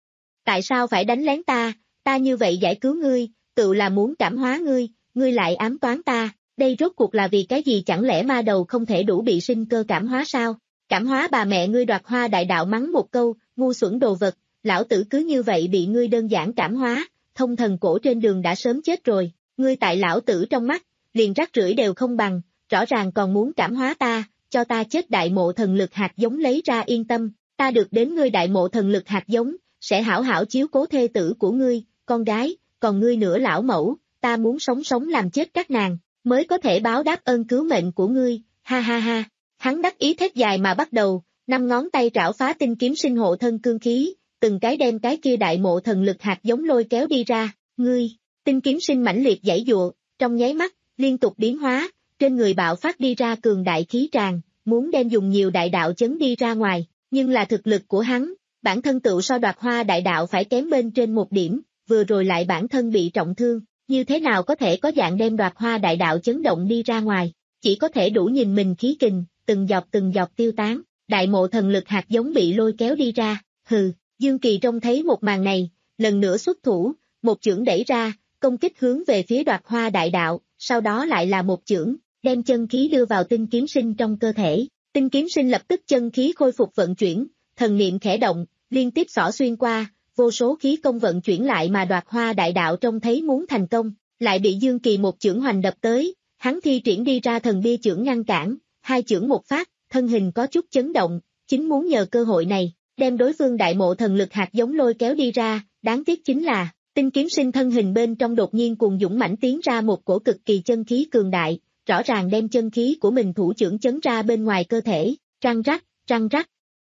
Tại sao phải đánh lén ta, ta như vậy giải cứu ngươi, tự là muốn cảm hóa ngươi, ngươi lại ám toán ta, đây rốt cuộc là vì cái gì? Chẳng lẽ ma đầu không thể đủ bị sinh cơ cảm hóa sao? Cảm hóa bà mẹ ngươi! Đoạt Hoa đại đạo mắng một câu, ngu xuẩn đồ vật, lão tử cứ như vậy bị ngươi đơn giản cảm hóa, thông thần cổ trên đường đã sớm chết rồi, ngươi tại lão tử trong mắt, liền rác rưởi đều không bằng, rõ ràng còn muốn cảm hóa ta, cho ta chết đại mộ thần lực hạt giống lấy ra. Yên tâm, ta được đến ngươi đại mộ thần lực hạt giống, sẽ hảo hảo chiếu cố thê tử của ngươi, con gái, còn ngươi nữa lão mẫu, ta muốn sống sống làm chết các nàng, mới có thể báo đáp ơn cứu mệnh của ngươi, ha ha ha. Hắn đắc ý thét dài mà bắt đầu, năm ngón tay trảo phá Tinh kiếm sinh hộ thân cương khí, từng cái đem cái kia đại mộ thần lực hạt giống lôi kéo đi ra, ngươi, Tinh kiếm sinh mãnh liệt giãy giụa, trong nháy mắt, liên tục biến hóa, trên người bạo phát đi ra cường đại khí tràn, muốn đem dùng nhiều đại đạo chấn đi ra ngoài, nhưng là thực lực của hắn, bản thân tựu so Đoạt Hoa đại đạo phải kém bên trên một điểm, vừa rồi lại bản thân bị trọng thương, như thế nào có thể có dạng đem Đoạt Hoa đại đạo chấn động đi ra ngoài, chỉ có thể đủ nhìn mình khí kình, từng giọt từng giọt tiêu tán, đại mộ thần lực hạt giống bị lôi kéo đi ra, hừ, Dương Kỳ trông thấy một màn này, lần nữa xuất thủ, một chưởng đẩy ra, công kích hướng về phía Đoạt Hoa đại đạo, sau đó lại là một chưởng, đem chân khí đưa vào Tinh Kiếm Sinh trong cơ thể, Tinh Kiếm Sinh lập tức chân khí khôi phục vận chuyển, thần niệm khẽ động, liên tiếp xỏ xuyên qua, vô số khí công vận chuyển lại mà Đoạt Hoa đại đạo trông thấy muốn thành công, lại bị Dương Kỳ một chưởng hoành đập tới, hắn thi triển đi ra thần bia chưởng ngăn cản, hai chưởng một phát, thân hình có chút chấn động, chính muốn nhờ cơ hội này, đem đối phương đại mộ thần lực hạt giống lôi kéo đi ra, đáng tiếc chính là, Tinh Kiếm Sinh thân hình bên trong đột nhiên cuồng dũng mãnh tiến ra một cổ cực kỳ chân khí cường đại, rõ ràng đem chân khí của mình thủ chưởng chấn ra bên ngoài cơ thể, răng rắc, răng rắc.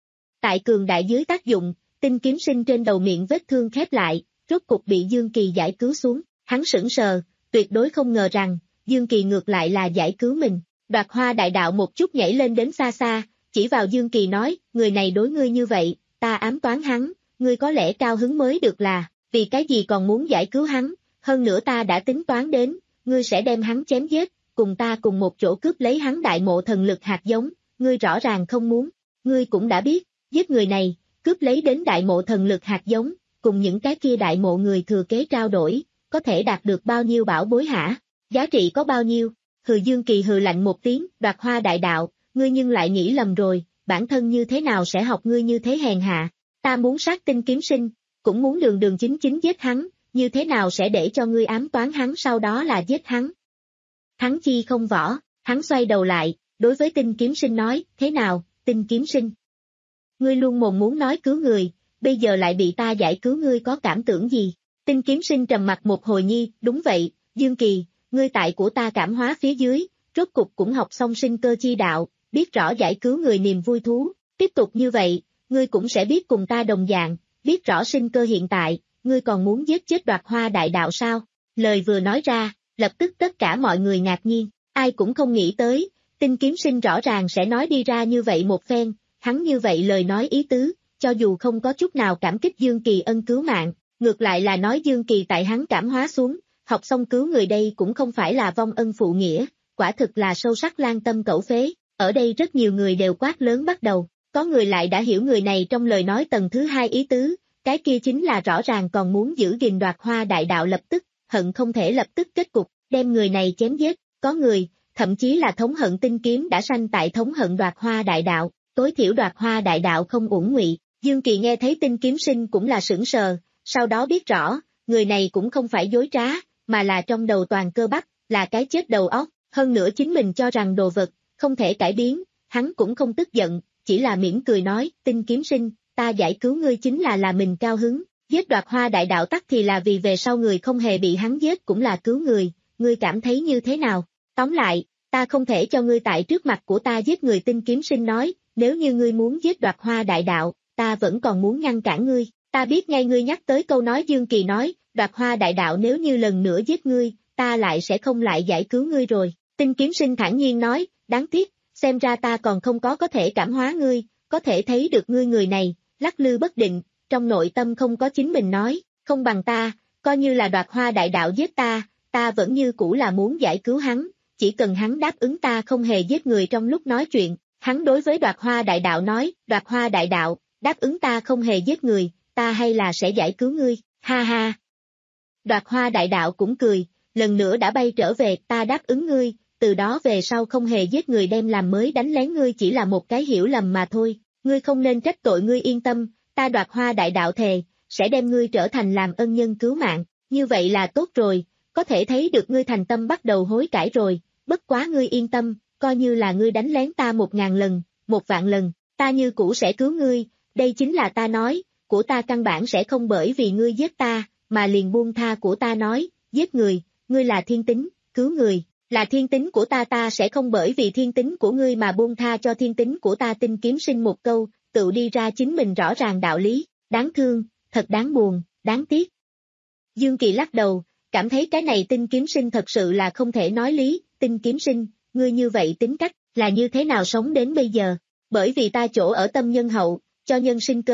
Tại cường đại dưới tác dụng, Tinh Kiếm Sinh trên đầu miệng vết thương khép lại, rốt cục bị Dương Kỳ giải cứu xuống, hắn sững sờ, tuyệt đối không ngờ rằng, Dương Kỳ ngược lại là giải cứu mình, Đoạt Hoa đại đạo một chút nhảy lên đến xa xa, chỉ vào Dương Kỳ nói, người này đối ngươi như vậy, ta ám toán hắn, ngươi có lẽ cao hứng mới được là, vì cái gì còn muốn giải cứu hắn, hơn nữa ta đã tính toán đến, ngươi sẽ đem hắn chém giết, cùng ta cùng một chỗ cướp lấy hắn đại mộ thần lực hạt giống, ngươi rõ ràng không muốn, ngươi cũng đã biết, giết người này, cướp lấy đến đại mộ thần lực hạt giống, cùng những cái kia đại mộ người thừa kế trao đổi, có thể đạt được bao nhiêu bảo bối hả, giá trị có bao nhiêu, hừ Dương Kỳ hừ lạnh một tiếng, Đoạt Hoa đại đạo, ngươi nhưng lại nghĩ lầm rồi, bản thân như thế nào sẽ học ngươi như thế hèn hạ, ta muốn sát Tinh Kiếm Sinh, cũng muốn đường đường chính chính giết hắn, như thế nào sẽ để cho ngươi ám toán hắn sau đó là giết hắn. Thắng chi không võ, hắn xoay đầu lại, đối với Tinh Kiếm Sinh nói, thế nào, Tinh Kiếm Sinh? Ngươi luôn mồm muốn nói cứu người, bây giờ lại bị ta giải cứu ngươi có cảm tưởng gì? Tinh Kiếm Sinh trầm mặt một hồi nhi, đúng vậy, Dương Kỳ, ngươi tại của ta cảm hóa phía dưới, rốt cục cũng học xong sinh cơ chi đạo, biết rõ giải cứu người niềm vui thú, tiếp tục như vậy, ngươi cũng sẽ biết cùng ta đồng dạng, biết rõ sinh cơ hiện tại, ngươi còn muốn giết chết Đoạt Hoa đại đạo sao? Lời vừa nói ra, lập tức tất cả mọi người ngạc nhiên, ai cũng không nghĩ tới, Tinh Kiếm Sinh rõ ràng sẽ nói đi ra như vậy một phen, hắn như vậy lời nói ý tứ, cho dù không có chút nào cảm kích Dương Kỳ ân cứu mạng, ngược lại là nói Dương Kỳ tại hắn cảm hóa xuống, học xong cứu người đây cũng không phải là vong ân phụ nghĩa, quả thực là sâu sắc lan tâm cẩu phế, ở đây rất nhiều người đều quát lớn bắt đầu, có người lại đã hiểu người này trong lời nói tầng thứ hai ý tứ, cái kia chính là rõ ràng còn muốn giữ gìn Đoạt Hoa đại đạo lập tức, hận không thể lập tức kết cục, đem người này chém giết, có người, thậm chí là thống hận Tinh Kiếm đã sanh tại thống hận Đoạt Hoa đại đạo, tối thiểu Đoạt Hoa đại đạo không uổng ngụy. Dương Kỳ nghe thấy Tinh Kiếm Sinh cũng là sững sờ, sau đó biết rõ, người này cũng không phải dối trá, mà là trong đầu toàn cơ bắp, là cái chết đầu óc, hơn nữa chính mình cho rằng đồ vật, không thể cải biến, hắn cũng không tức giận, chỉ là mỉm cười nói, Tinh Kiếm Sinh, ta giải cứu ngươi chính là là mình cao hứng, giết Đoạt Hoa đại đạo tắc thì là vì về sau người không hề bị hắn giết cũng là cứu người, ngươi cảm thấy như thế nào? Tóm lại, ta không thể cho ngươi tại trước mặt của ta giết người. Tinh Kiếm Sinh nói, nếu như ngươi muốn giết Đoạt Hoa đại đạo, ta vẫn còn muốn ngăn cản ngươi, ta biết ngay ngươi nhắc tới câu nói. Dương Kỳ nói, Đoạt Hoa đại đạo nếu như lần nữa giết ngươi, ta lại sẽ không lại giải cứu ngươi rồi. Tinh Kiếm Sinh thản nhiên nói, đáng tiếc, xem ra ta còn không có có thể cảm hóa ngươi, có thể thấy được ngươi người này, lắc lư bất định, trong nội tâm không có chính mình nói, không bằng ta, coi như là Đoạt Hoa đại đạo giết ta, ta vẫn như cũ là muốn giải cứu hắn, chỉ cần hắn đáp ứng ta không hề giết người. Trong lúc nói chuyện, hắn đối với Đoạt Hoa đại đạo nói, Đoạt Hoa đại đạo, đáp ứng ta không hề giết người, ta hay là sẽ giải cứu ngươi, ha ha. Đoạt Hoa đại đạo cũng cười, lần nữa đã bay trở về, ta đáp ứng ngươi, từ đó về sau không hề giết người, đem làm mới đánh lén ngươi chỉ là một cái hiểu lầm mà thôi, ngươi không nên trách tội, ngươi yên tâm, ta Đoạt Hoa đại đạo thề, sẽ đem ngươi trở thành làm ân nhân cứu mạng, như vậy là tốt rồi, có thể thấy được ngươi thành tâm bắt đầu hối cải rồi, bất quá ngươi yên tâm, coi như là ngươi đánh lén ta một ngàn lần, một vạn lần, ta như cũ sẽ cứu ngươi, đây chính là ta nói, của ta căn bản sẽ không bởi vì ngươi giết ta, mà liền buông tha của ta nói, giết người, ngươi là thiên tính, cứu người, là thiên tính của ta, ta sẽ không bởi vì thiên tính của ngươi mà buông tha cho thiên tính của ta. Tinh Kiếm Sinh một câu, tự đi ra chính mình rõ ràng đạo lý, đáng thương, thật đáng buồn, đáng tiếc. Dương Kỳ lắc đầu, cảm thấy cái này Tinh Kiếm Sinh thật sự là không thể nói lý. Tinh Kiếm Sinh, ngươi như vậy tính cách, là như thế nào sống đến bây giờ? Bởi vì ta chỗ ở tâm nhân hậu, cho nhân sinh cơ,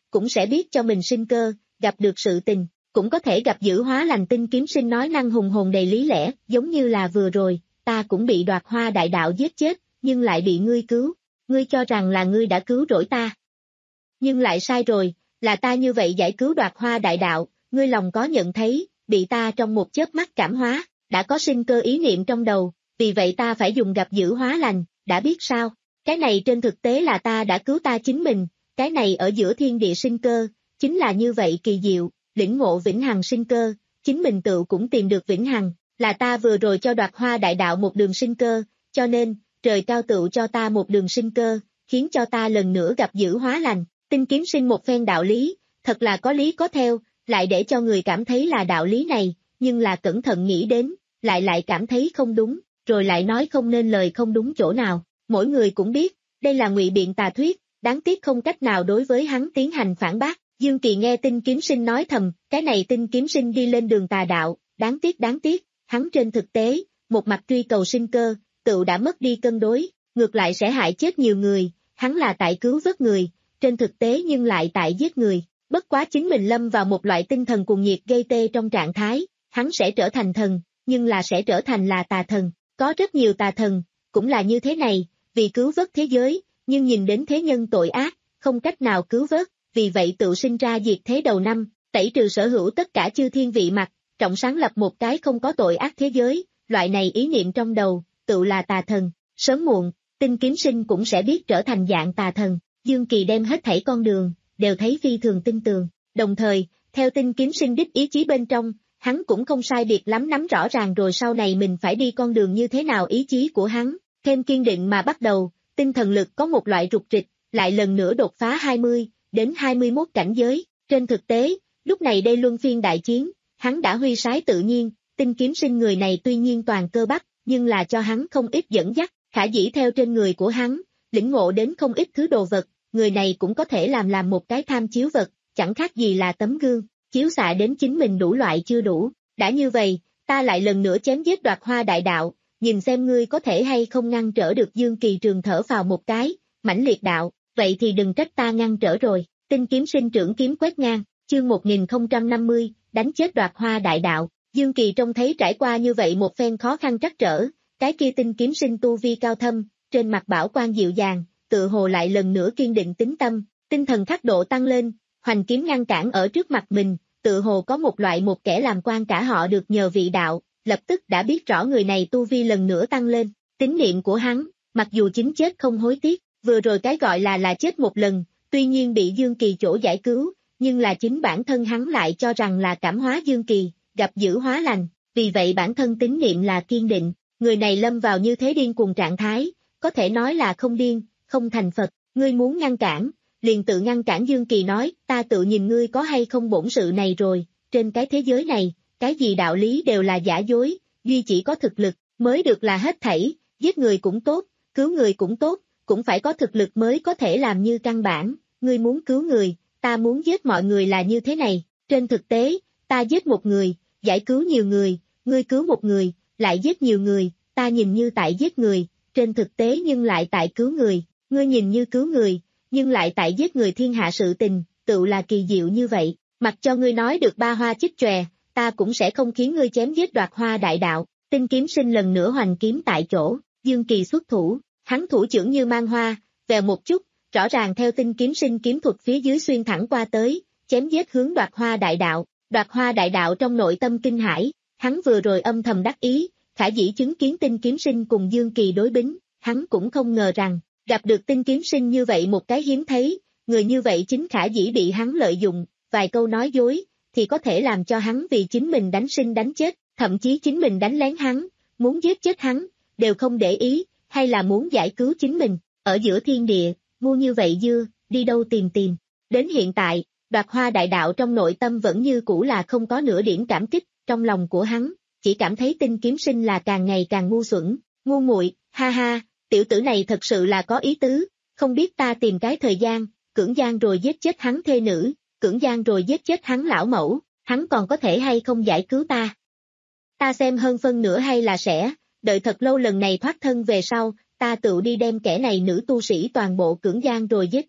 cũng sẽ biết cho mình sinh cơ, gặp được sự tình, cũng có thể gặp dữ hóa lành. Tinh kiếm sinh nói năng hùng hồn đầy lý lẽ, giống như là vừa rồi, ta cũng bị Đoạt Hoa đại đạo giết chết, nhưng lại bị ngươi cứu, ngươi cho rằng là ngươi đã cứu rỗi ta. Nhưng lại sai rồi, là ta như vậy giải cứu Đoạt Hoa đại đạo, ngươi lòng có nhận thấy, bị ta trong một chớp mắt cảm hóa, đã có sinh cơ ý niệm trong đầu, vì vậy ta phải dùng gặp dữ hóa lành, đã biết sao, cái này trên thực tế là ta đã cứu ta chính mình, cái này ở giữa thiên địa sinh cơ, chính là như vậy kỳ diệu, lĩnh ngộ vĩnh hằng sinh cơ, chính mình tự cũng tìm được vĩnh hằng, là ta vừa rồi cho Đoạt Hoa đại đạo một đường sinh cơ, cho nên, trời cao tự cho ta một đường sinh cơ, khiến cho ta lần nữa gặp dữ hóa lành. Tinh kiếm sinh một phen đạo lý, thật là có lý có theo, lại để cho người cảm thấy là đạo lý này, nhưng là cẩn thận nghĩ đến, lại lại cảm thấy không đúng, rồi lại nói không nên lời không đúng chỗ nào. Mỗi người cũng biết, đây là ngụy biện tà thuyết, đáng tiếc không cách nào đối với hắn tiến hành phản bác. Dương Kỳ nghe Tinh kiếm sinh nói thầm, cái này Tinh kiếm sinh đi lên đường tà đạo, đáng tiếc đáng tiếc, hắn trên thực tế, một mặt truy cầu sinh cơ, tự đã mất đi cân đối, ngược lại sẽ hại chết nhiều người, hắn là tại cứu vớt người, trên thực tế nhưng lại tại giết người. Bất quá chính mình lâm vào một loại tinh thần cuồng nhiệt gây tê trong trạng thái, hắn sẽ trở thành thần, nhưng là sẽ trở thành là tà thần, có rất nhiều tà thần, cũng là như thế này, vì cứu vớt thế giới, nhưng nhìn đến thế nhân tội ác, không cách nào cứu vớt, vì vậy tự sinh ra diệt thế đầu năm, tẩy trừ sở hữu tất cả chư thiên vị mặt, trọng sáng lập một cái không có tội ác thế giới, loại này ý niệm trong đầu, tự là tà thần, sớm muộn, Tinh kiếm sinh cũng sẽ biết trở thành dạng tà thần. Dương Kỳ đem hết thảy con đường, đều thấy phi thường tin tường, đồng thời, theo Tinh kiếm sinh đích ý chí bên trong, hắn cũng không sai biệt lắm nắm rõ ràng rồi sau này mình phải đi con đường như thế nào. Ý chí của hắn, thêm kiên định mà bắt đầu, tinh thần lực có một loại rục rịch, lại lần nữa đột phá hai mươi, đến hai mươi mốt cảnh giới. Trên thực tế, lúc này đây luân phiên đại chiến, hắn đã huy sái tự nhiên, Tinh kiếm sinh người này tuy nhiên toàn cơ bắp, nhưng là cho hắn không ít dẫn dắt, khả dĩ theo trên người của hắn, lĩnh ngộ đến không ít thứ đồ vật, người này cũng có thể làm làm một cái tham chiếu vật, chẳng khác gì là tấm gương, chiếu xạ đến chính mình đủ loại chưa đủ. Đã như vậy, ta lại lần nữa chém giết Đoạt Hoa đại đạo, nhìn xem ngươi có thể hay không ngăn trở được. Dương Kỳ trường thở vào một cái, mãnh liệt đạo, vậy thì đừng trách ta ngăn trở rồi. Tinh kiếm sinh trưởng kiếm quét ngang, chương một nghìn không trăm năm mươi, đánh chết Đoạt Hoa đại đạo. Dương Kỳ trông thấy trải qua như vậy một phen khó khăn trắc trở, cái kia Tinh kiếm sinh tu vi cao thâm, trên mặt bảo quan dịu dàng, tự hồ lại lần nữa kiên định tính tâm, tinh thần khắc độ tăng lên, hoành kiếm ngăn cản ở trước mặt mình, tự hồ có một loại một kẻ làm quan cả họ được nhờ vị đạo, lập tức đã biết rõ người này tu vi lần nữa tăng lên. Tín niệm của hắn, mặc dù chính chết không hối tiếc, vừa rồi cái gọi là là chết một lần, tuy nhiên bị Dương Kỳ chỗ giải cứu, nhưng là chính bản thân hắn lại cho rằng là cảm hóa Dương Kỳ, gặp dữ hóa lành, vì vậy bản thân tín niệm là kiên định, người này lâm vào như thế điên cuồng trạng thái, có thể nói là không điên, không thành Phật, ngươi muốn ngăn cản, liền tự ngăn cản. Dương Kỳ nói, ta tự nhìn ngươi có hay không bổn sự này rồi, trên cái thế giới này, cái gì đạo lý đều là giả dối, duy chỉ có thực lực, mới được là hết thảy, giết người cũng tốt, cứu người cũng tốt, cũng phải có thực lực mới có thể làm như căn bản, ngươi muốn cứu người, ta muốn giết mọi người là như thế này, trên thực tế, ta giết một người, giải cứu nhiều người, ngươi cứu một người, lại giết nhiều người, ta nhìn như tại giết người, trên thực tế nhưng lại tại cứu người, ngươi nhìn như cứu người, nhưng lại tại giết người. Thiên hạ sự tình, tự là kỳ diệu như vậy, mặc cho ngươi nói được ba hoa chích chòe, ta cũng sẽ không khiến ngươi chém giết Đoạt Hoa đại đạo. Tinh kiếm sinh lần nữa hoành kiếm tại chỗ, Dương Kỳ xuất thủ, hắn thủ chưởng như mang hoa, vèo một chút, rõ ràng theo Tinh kiếm sinh kiếm thuật phía dưới xuyên thẳng qua tới, chém giết hướng Đoạt Hoa đại đạo. Đoạt Hoa đại đạo trong nội tâm kinh hãi, hắn vừa rồi âm thầm đắc ý, khả dĩ chứng kiến Tinh kiếm sinh cùng Dương Kỳ đối bính, hắn cũng không ngờ rằng, gặp được Tinh kiếm sinh như vậy một cái hiếm thấy, người như vậy chính khả dĩ bị hắn lợi dụng, vài câu nói dối, thì có thể làm cho hắn vì chính mình đánh sinh đánh chết, thậm chí chính mình đánh lén hắn, muốn giết chết hắn, đều không để ý, hay là muốn giải cứu chính mình, ở giữa thiên địa, ngu như vậy dưa, đi đâu tìm tìm. Đến hiện tại, Đoạt Hoa đại đạo trong nội tâm vẫn như cũ là không có nửa điểm cảm kích, trong lòng của hắn, chỉ cảm thấy Tinh kiếm sinh là càng ngày càng ngu xuẩn, ngu muội, ha ha, tiểu tử này thật sự là có ý tứ, không biết ta tìm cái thời gian, cưỡng gian rồi giết chết hắn thê nữ, cưỡng gian rồi giết chết hắn lão mẫu, hắn còn có thể hay không giải cứu ta. Ta xem hơn phân nửa hay là sẽ, đợi thật lâu lần này thoát thân về sau, ta tự đi đem kẻ này nữ tu sĩ toàn bộ cưỡng gian rồi giết chết.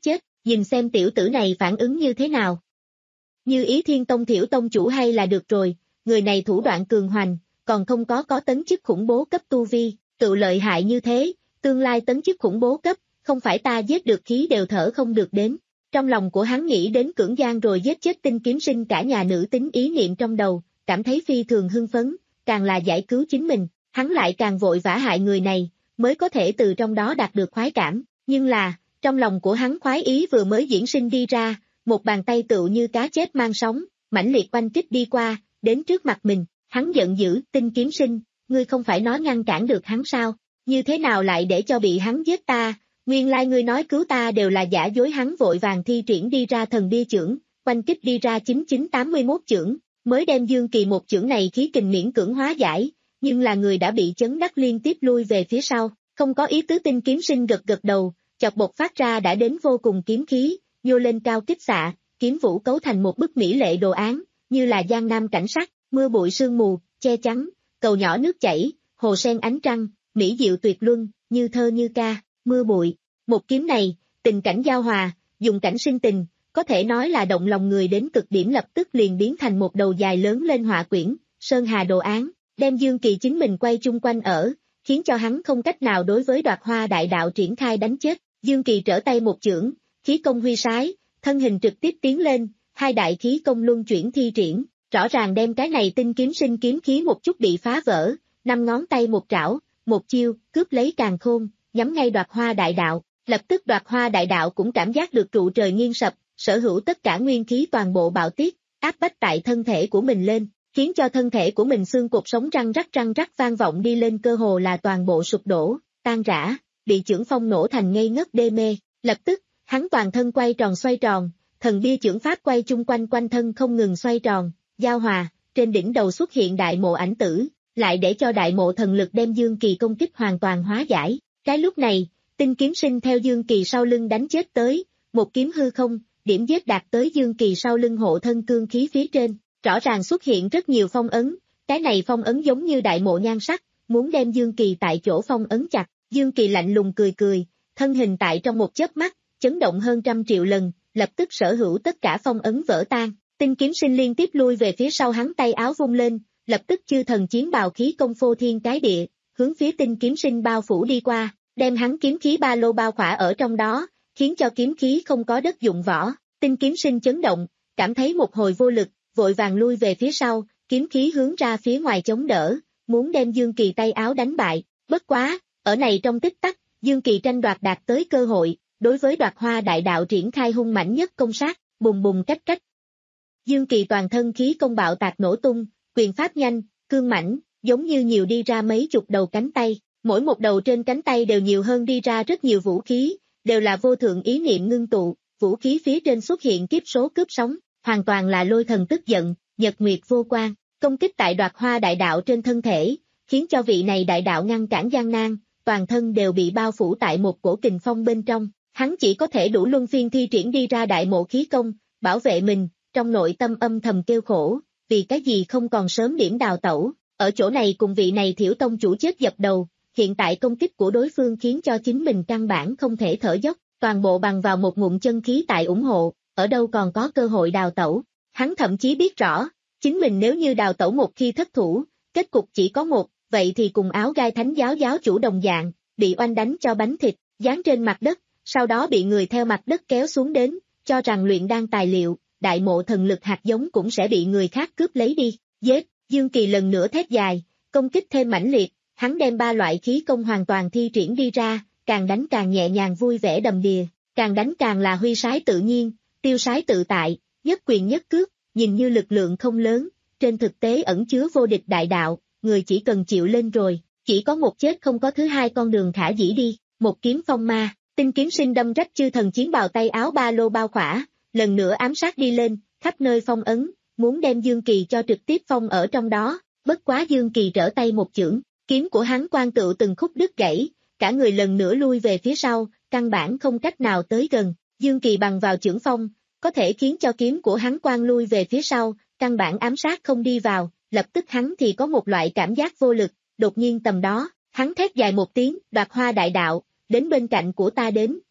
nhìn xem tiểu tử này phản ứng như thế nào. Như ý Thiên Tông Thiểu Tông chủ hay là được rồi, người này thủ đoạn cường hoành, còn không có có tấn chức khủng bố cấp tu vi, tự lợi hại như thế, tương lai tấn chức khủng bố cấp, không phải ta giết được khí đều thở không được đến. Trong lòng của hắn nghĩ đến cưỡng gian rồi giết chết Tinh Kiếm Sinh cả nhà nữ tính ý niệm trong đầu, cảm thấy phi thường hưng phấn, càng là giải cứu chính mình, hắn lại càng vội vã hại người này, mới có thể từ trong đó đạt được khoái cảm, nhưng là, trong lòng của hắn khoái ý vừa mới diễn sinh đi ra, một bàn tay tựu như cá chết mang sóng, mãnh liệt oanh kích đi qua, đến trước mặt mình, hắn giận dữ, Tinh Kiếm Sinh, ngươi không phải nói ngăn cản được hắn sao, như thế nào lại để cho bị hắn giết ta, nguyên lai ngươi nói cứu ta đều là giả dối. Hắn vội vàng thi triển đi ra thần bia chưởng, oanh kích đi ra chín chín tám mươi mốt chưởng, mới đem Dương Kỳ một chưởng này khí kình miễn cưỡng hóa giải, nhưng là người đã bị chấn đắc liên tiếp lui về phía sau, không có ý tứ. Tinh Kiếm Sinh gật gật đầu, chọc bột phát ra đã đến vô cùng kiếm khí, nhô lên cao kích xạ, kiếm vũ cấu thành một bức mỹ lệ đồ án, như là giang nam cảnh sắc, mưa bụi sương mù, che chắn, cầu nhỏ nước chảy, hồ sen ánh trăng, mỹ diệu tuyệt luân, như thơ như ca, mưa bụi. Một kiếm này, tình cảnh giao hòa, dùng cảnh sinh tình, có thể nói là động lòng người đến cực điểm, lập tức liền biến thành một đầu dài lớn lên họa quyển, sơn hà đồ án, đem Dương Kỳ chính mình quay chung quanh ở, khiến cho hắn không cách nào đối với Đoạt Hoa Đại Đạo triển khai đánh chết. Dương Kỳ trở tay một chưởng, khí công huy sái, thân hình trực tiếp tiến lên, hai đại khí công luân chuyển thi triển, rõ ràng đem cái này Tinh Kiếm Sinh kiếm khí một chút bị phá vỡ, năm ngón tay một trảo, một chiêu, cướp lấy càn khôn, nhắm ngay Đoạt Hoa Đại Đạo, lập tức Đoạt Hoa Đại Đạo cũng cảm giác được trụ trời nghiêng sập, sở hữu tất cả nguyên khí toàn bộ bạo tiết, áp bách tại thân thể của mình lên, khiến cho thân thể của mình xương cột sống răng rắc răng rắc vang vọng đi lên, cơ hồ là toàn bộ sụp đổ, tan rã, bị chưởng phong nổ thành ngây ngất đê mê. Lập tức, hắn toàn thân quay tròn xoay tròn, thần bia chưởng pháp quay chung quanh quanh thân không ngừng xoay tròn, giao hòa, trên đỉnh đầu xuất hiện đại mộ ảnh tử, lại để cho đại mộ thần lực đem Dương Kỳ công kích hoàn toàn hóa giải. Cái lúc này, Tinh Kiếm Sinh theo Dương Kỳ sau lưng đánh chết tới, một kiếm hư không, điểm giết đạt tới Dương Kỳ sau lưng hộ thân cương khí phía trên, rõ ràng xuất hiện rất nhiều phong ấn, cái này phong ấn giống như đại mộ nhan sắc, muốn đem Dương Kỳ tại chỗ phong ấn chặt. Dương Kỳ lạnh lùng cười cười, thân hình tại trong một chớp mắt, chấn động hơn trăm triệu lần, lập tức sở hữu tất cả phong ấn vỡ tan. Tinh Kiếm Sinh liên tiếp lui về phía sau, hắn tay áo vung lên, lập tức chư thần chiến bào khí công phô thiên cái địa, hướng phía Tinh Kiếm Sinh bao phủ đi qua, đem hắn kiếm khí ba lô bao khỏa ở trong đó, khiến cho kiếm khí không có đất dụng võ. Tinh Kiếm Sinh chấn động, cảm thấy một hồi vô lực, vội vàng lui về phía sau, kiếm khí hướng ra phía ngoài chống đỡ, muốn đem Dương Kỳ tay áo đánh bại. Bất quá, ở này trong tích tắc, Dương Kỳ tranh đoạt đạt tới cơ hội, đối với Đoạt Hoa Đại Đạo triển khai hung mãnh nhất công sát, bùng bùng cách cách. Dương Kỳ toàn thân khí công bạo tạc nổ tung, quyền pháp nhanh, cương mãnh, giống như nhiều đi ra mấy chục đầu cánh tay, mỗi một đầu trên cánh tay đều nhiều hơn đi ra rất nhiều vũ khí, đều là vô thượng ý niệm ngưng tụ, vũ khí phía trên xuất hiện kiếp số cướp sóng, hoàn toàn là lôi thần tức giận, nhật nguyệt vô quan, công kích tại Đoạt Hoa Đại Đạo trên thân thể, khiến cho vị này đại đạo ngăn cản gian nan, toàn thân đều bị bao phủ tại một cổ kình phong bên trong, hắn chỉ có thể đủ luân phiên thi triển đi ra đại mộ khí công, bảo vệ mình, trong nội tâm âm thầm kêu khổ, vì cái gì không còn sớm điểm đào tẩu, ở chỗ này cùng vị này Thiểu Tông chủ chết dập đầu, hiện tại công kích của đối phương khiến cho chính mình căn bản không thể thở dốc, toàn bộ bằng vào một ngụm chân khí tại ủng hộ, ở đâu còn có cơ hội đào tẩu, hắn thậm chí biết rõ, chính mình nếu như đào tẩu một khi thất thủ, kết cục chỉ có một, vậy thì cùng áo gai thánh giáo giáo chủ đồng dạng, bị oanh đánh cho bánh thịt, dán trên mặt đất, sau đó bị người theo mặt đất kéo xuống đến, cho rằng luyện đan tài liệu, đại mộ thần lực hạt giống cũng sẽ bị người khác cướp lấy đi, giết. Dương Kỳ lần nữa thét dài, công kích thêm mãnh liệt, hắn đem ba loại khí công hoàn toàn thi triển đi ra, càng đánh càng nhẹ nhàng vui vẻ đầm đìa, càng đánh càng là huy sái tự nhiên, tiêu sái tự tại, nhất quyền nhất cước, nhìn như lực lượng không lớn, trên thực tế ẩn chứa vô địch đại đạo, người chỉ cần chịu lên rồi, chỉ có một chết không có thứ hai con đường khả dĩ đi, một kiếm phong ma, Tinh Kiếm Sinh đâm rách chư thần chiến bào tay áo ba lô bao khỏa, lần nữa ám sát đi lên, khắp nơi phong ấn, muốn đem Dương Kỳ cho trực tiếp phong ở trong đó, bất quá Dương Kỳ trở tay một chưởng, kiếm của hắn quan tựu từng khúc đứt gãy, cả người lần nữa lui về phía sau, căn bản không cách nào tới gần, Dương Kỳ bằng vào chưởng phong, có thể khiến cho kiếm của hắn quan lui về phía sau, căn bản ám sát không đi vào, lập tức hắn thì có một loại cảm giác vô lực, đột nhiên tầm đó, hắn thét dài một tiếng, Đoạt Hoa Đại Đạo, đến bên cạnh của ta đến,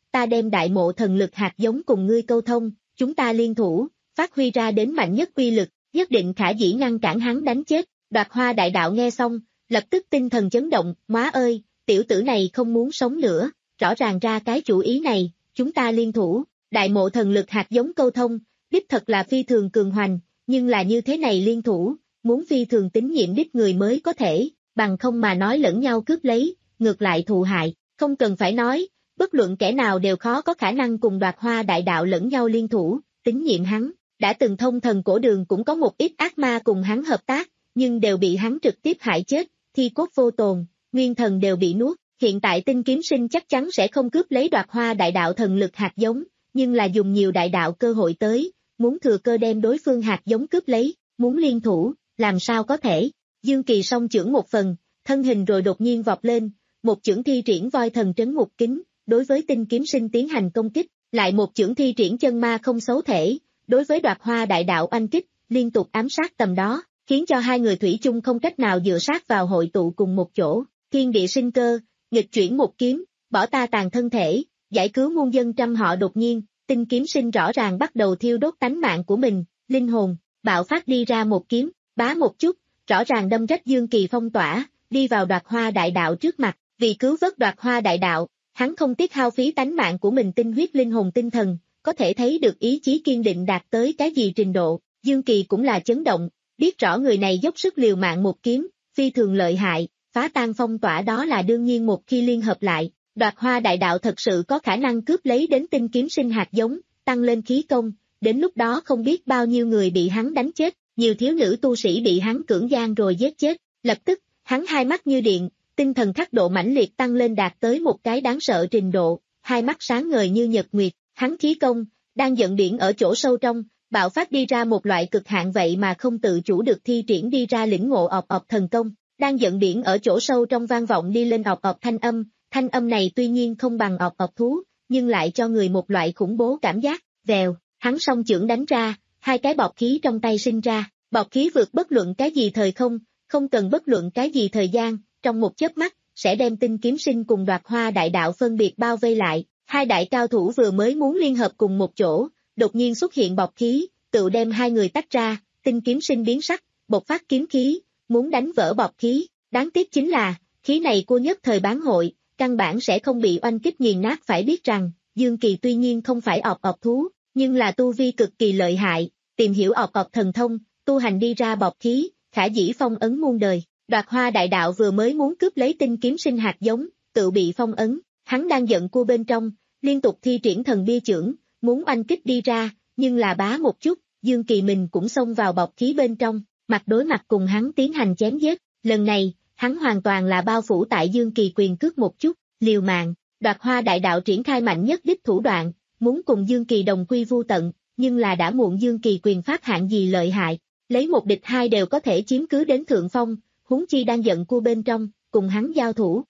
ta đem đại mộ thần lực hạt giống cùng ngươi câu thông, chúng ta liên thủ, phát huy ra đến mạnh nhất uy lực, nhất định khả dĩ ngăn cản hắn đánh chết. Đoạt Hoa đại đạo nghe xong, lập tức tinh thần chấn động, má ơi, tiểu tử này không muốn sống nữa, rõ ràng ra cái chủ ý này, chúng ta liên thủ, đại mộ thần lực hạt giống câu thông, đích thật là phi thường cường hoành, nhưng là như thế này liên thủ, muốn phi thường tín nhiệm đích người mới có thể, bằng không mà nói lẫn nhau cướp lấy, ngược lại thù hại, không cần phải nói, bất luận kẻ nào đều khó có khả năng cùng Đoạt Hoa đại đạo lẫn nhau liên thủ, tín nhiệm hắn, đã từng thông thần cổ đường cũng có một ít ác ma cùng hắn hợp tác, nhưng đều bị hắn trực tiếp hại chết, thi cốt vô tồn, nguyên thần đều bị nuốt, hiện tại Tinh Kiếm Sinh chắc chắn sẽ không cướp lấy Đoạt Hoa đại đạo thần lực hạt giống, nhưng là dùng nhiều đại đạo cơ hội tới, muốn thừa cơ đem đối phương hạt giống cướp lấy, muốn liên thủ, làm sao có thể. Dương Kỳ song chưởng một phần, thân hình rồi đột nhiên vọt lên, một chưởng thi triển voi thần trấn ngục kính, đối với Tinh Kiếm Sinh tiến hành công kích, lại một chưởng thi triển chân ma không xấu thể, đối với Đoạt Hoa đại đạo oanh kích, liên tục ám sát tầm đó, khiến cho hai người thủy chung không cách nào dựa sát vào hội tụ cùng một chỗ. Thiên địa sinh cơ, nghịch chuyển một kiếm, bỏ ta tàn thân thể, giải cứu muôn dân trăm họ. Đột nhiên, Tinh Kiếm Sinh rõ ràng bắt đầu thiêu đốt tánh mạng của mình, linh hồn, bạo phát đi ra một kiếm, bá một chút, rõ ràng đâm rách Dương Kỳ phong tỏa, đi vào Đoạt Hoa đại đạo trước mặt, vì cứu vớt Đoạt Hoa đại đạo, hắn không tiếc hao phí tánh mạng của mình tinh huyết linh hồn tinh thần, có thể thấy được ý chí kiên định đạt tới cái gì trình độ. Dương Kỳ cũng là chấn động, biết rõ người này dốc sức liều mạng một kiếm, phi thường lợi hại, phá tan phong tỏa đó là đương nhiên. Một khi liên hợp lại, Đoạt Hoa đại đạo thật sự có khả năng cướp lấy đến Tinh Kiếm Sinh hạt giống, tăng lên khí công, đến lúc đó không biết bao nhiêu người bị hắn đánh chết, nhiều thiếu nữ tu sĩ bị hắn cưỡng gian rồi giết chết. Lập tức, hắn hai mắt như điện, tinh thần khắc độ mãnh liệt tăng lên đạt tới một cái đáng sợ trình độ, hai mắt sáng ngời như nhật nguyệt, hắn khí công, đang dẫn điển ở chỗ sâu trong, bạo phát đi ra một loại cực hạn vậy mà không tự chủ được thi triển đi ra lĩnh ngộ ọc ọc thần công, đang dẫn điển ở chỗ sâu trong vang vọng đi lên ọc ọc thanh âm, thanh âm này tuy nhiên không bằng ọc ọc thú, nhưng lại cho người một loại khủng bố cảm giác. Vèo, hắn song chưởng đánh ra, hai cái bọt khí trong tay sinh ra, bọt khí vượt bất luận cái gì thời không, không cần bất luận cái gì thời gian, trong một chớp mắt, sẽ đem Tinh Kiếm Sinh cùng Đoạt Hoa đại đạo phân biệt bao vây lại. Hai đại cao thủ vừa mới muốn liên hợp cùng một chỗ, đột nhiên xuất hiện bọt khí, tự đem hai người tách ra. Tinh Kiếm Sinh biến sắc, bộc phát kiếm khí, muốn đánh vỡ bọt khí, đáng tiếc chính là, khí này của nhất thời bán hội, căn bản sẽ không bị oanh kích nghiền nát. Phải biết rằng, Dương Kỳ tuy nhiên không phải ọc ọc thú, nhưng là tu vi cực kỳ lợi hại, tìm hiểu ọc ọc thần thông, tu hành đi ra bọt khí, khả dĩ phong ấn muôn đời. Đoạt Hoa đại đạo vừa mới muốn cướp lấy Tinh Kiếm Sinh hạt giống, tự bị phong ấn, hắn đang giận cua bên trong, liên tục thi triển thần bia chưởng, muốn oanh kích đi ra, nhưng là bá một chút, Dương Kỳ mình cũng xông vào bọt khí bên trong, mặt đối mặt cùng hắn tiến hành chém giết. Lần này, hắn hoàn toàn là bao phủ tại Dương Kỳ quyền cước một chút, liều mạng. Đoạt Hoa đại đạo triển khai mạnh nhất đích thủ đoạn, muốn cùng Dương Kỳ đồng quy vu tận, nhưng là đã muộn. Dương Kỳ quyền pháp hạng gì lợi hại, lấy một địch hai đều có thể chiếm cứ đến thượng phong, huống chi đang giận cua bên trong, cùng hắn giao thủ.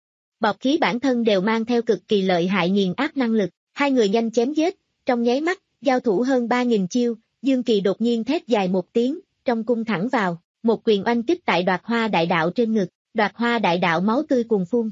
Bọt khí bản thân đều mang theo cực kỳ lợi hại nghiền áp năng lực, hai người nhanh chém giết, trong nháy mắt, giao thủ hơn ba nghìn chiêu, Dương Kỳ đột nhiên thét dài một tiếng, trong cung thẳng vào, một quyền oanh kích tại Đoạt Hoa đại đạo trên ngực, Đoạt Hoa đại đạo máu tươi cuồn phun.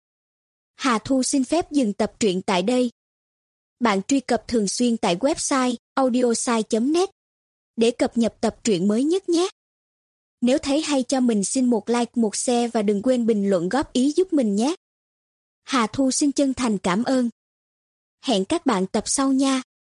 Hà Thu xin phép dừng tập truyện tại đây. Bạn truy cập thường xuyên tại website audiosai chấm net để cập nhật tập truyện mới nhất nhé. Nếu thấy hay cho mình xin một like, một share và đừng quên bình luận góp ý giúp mình nhé. Hà Thu xin chân thành cảm ơn. Hẹn các bạn tập sau nha.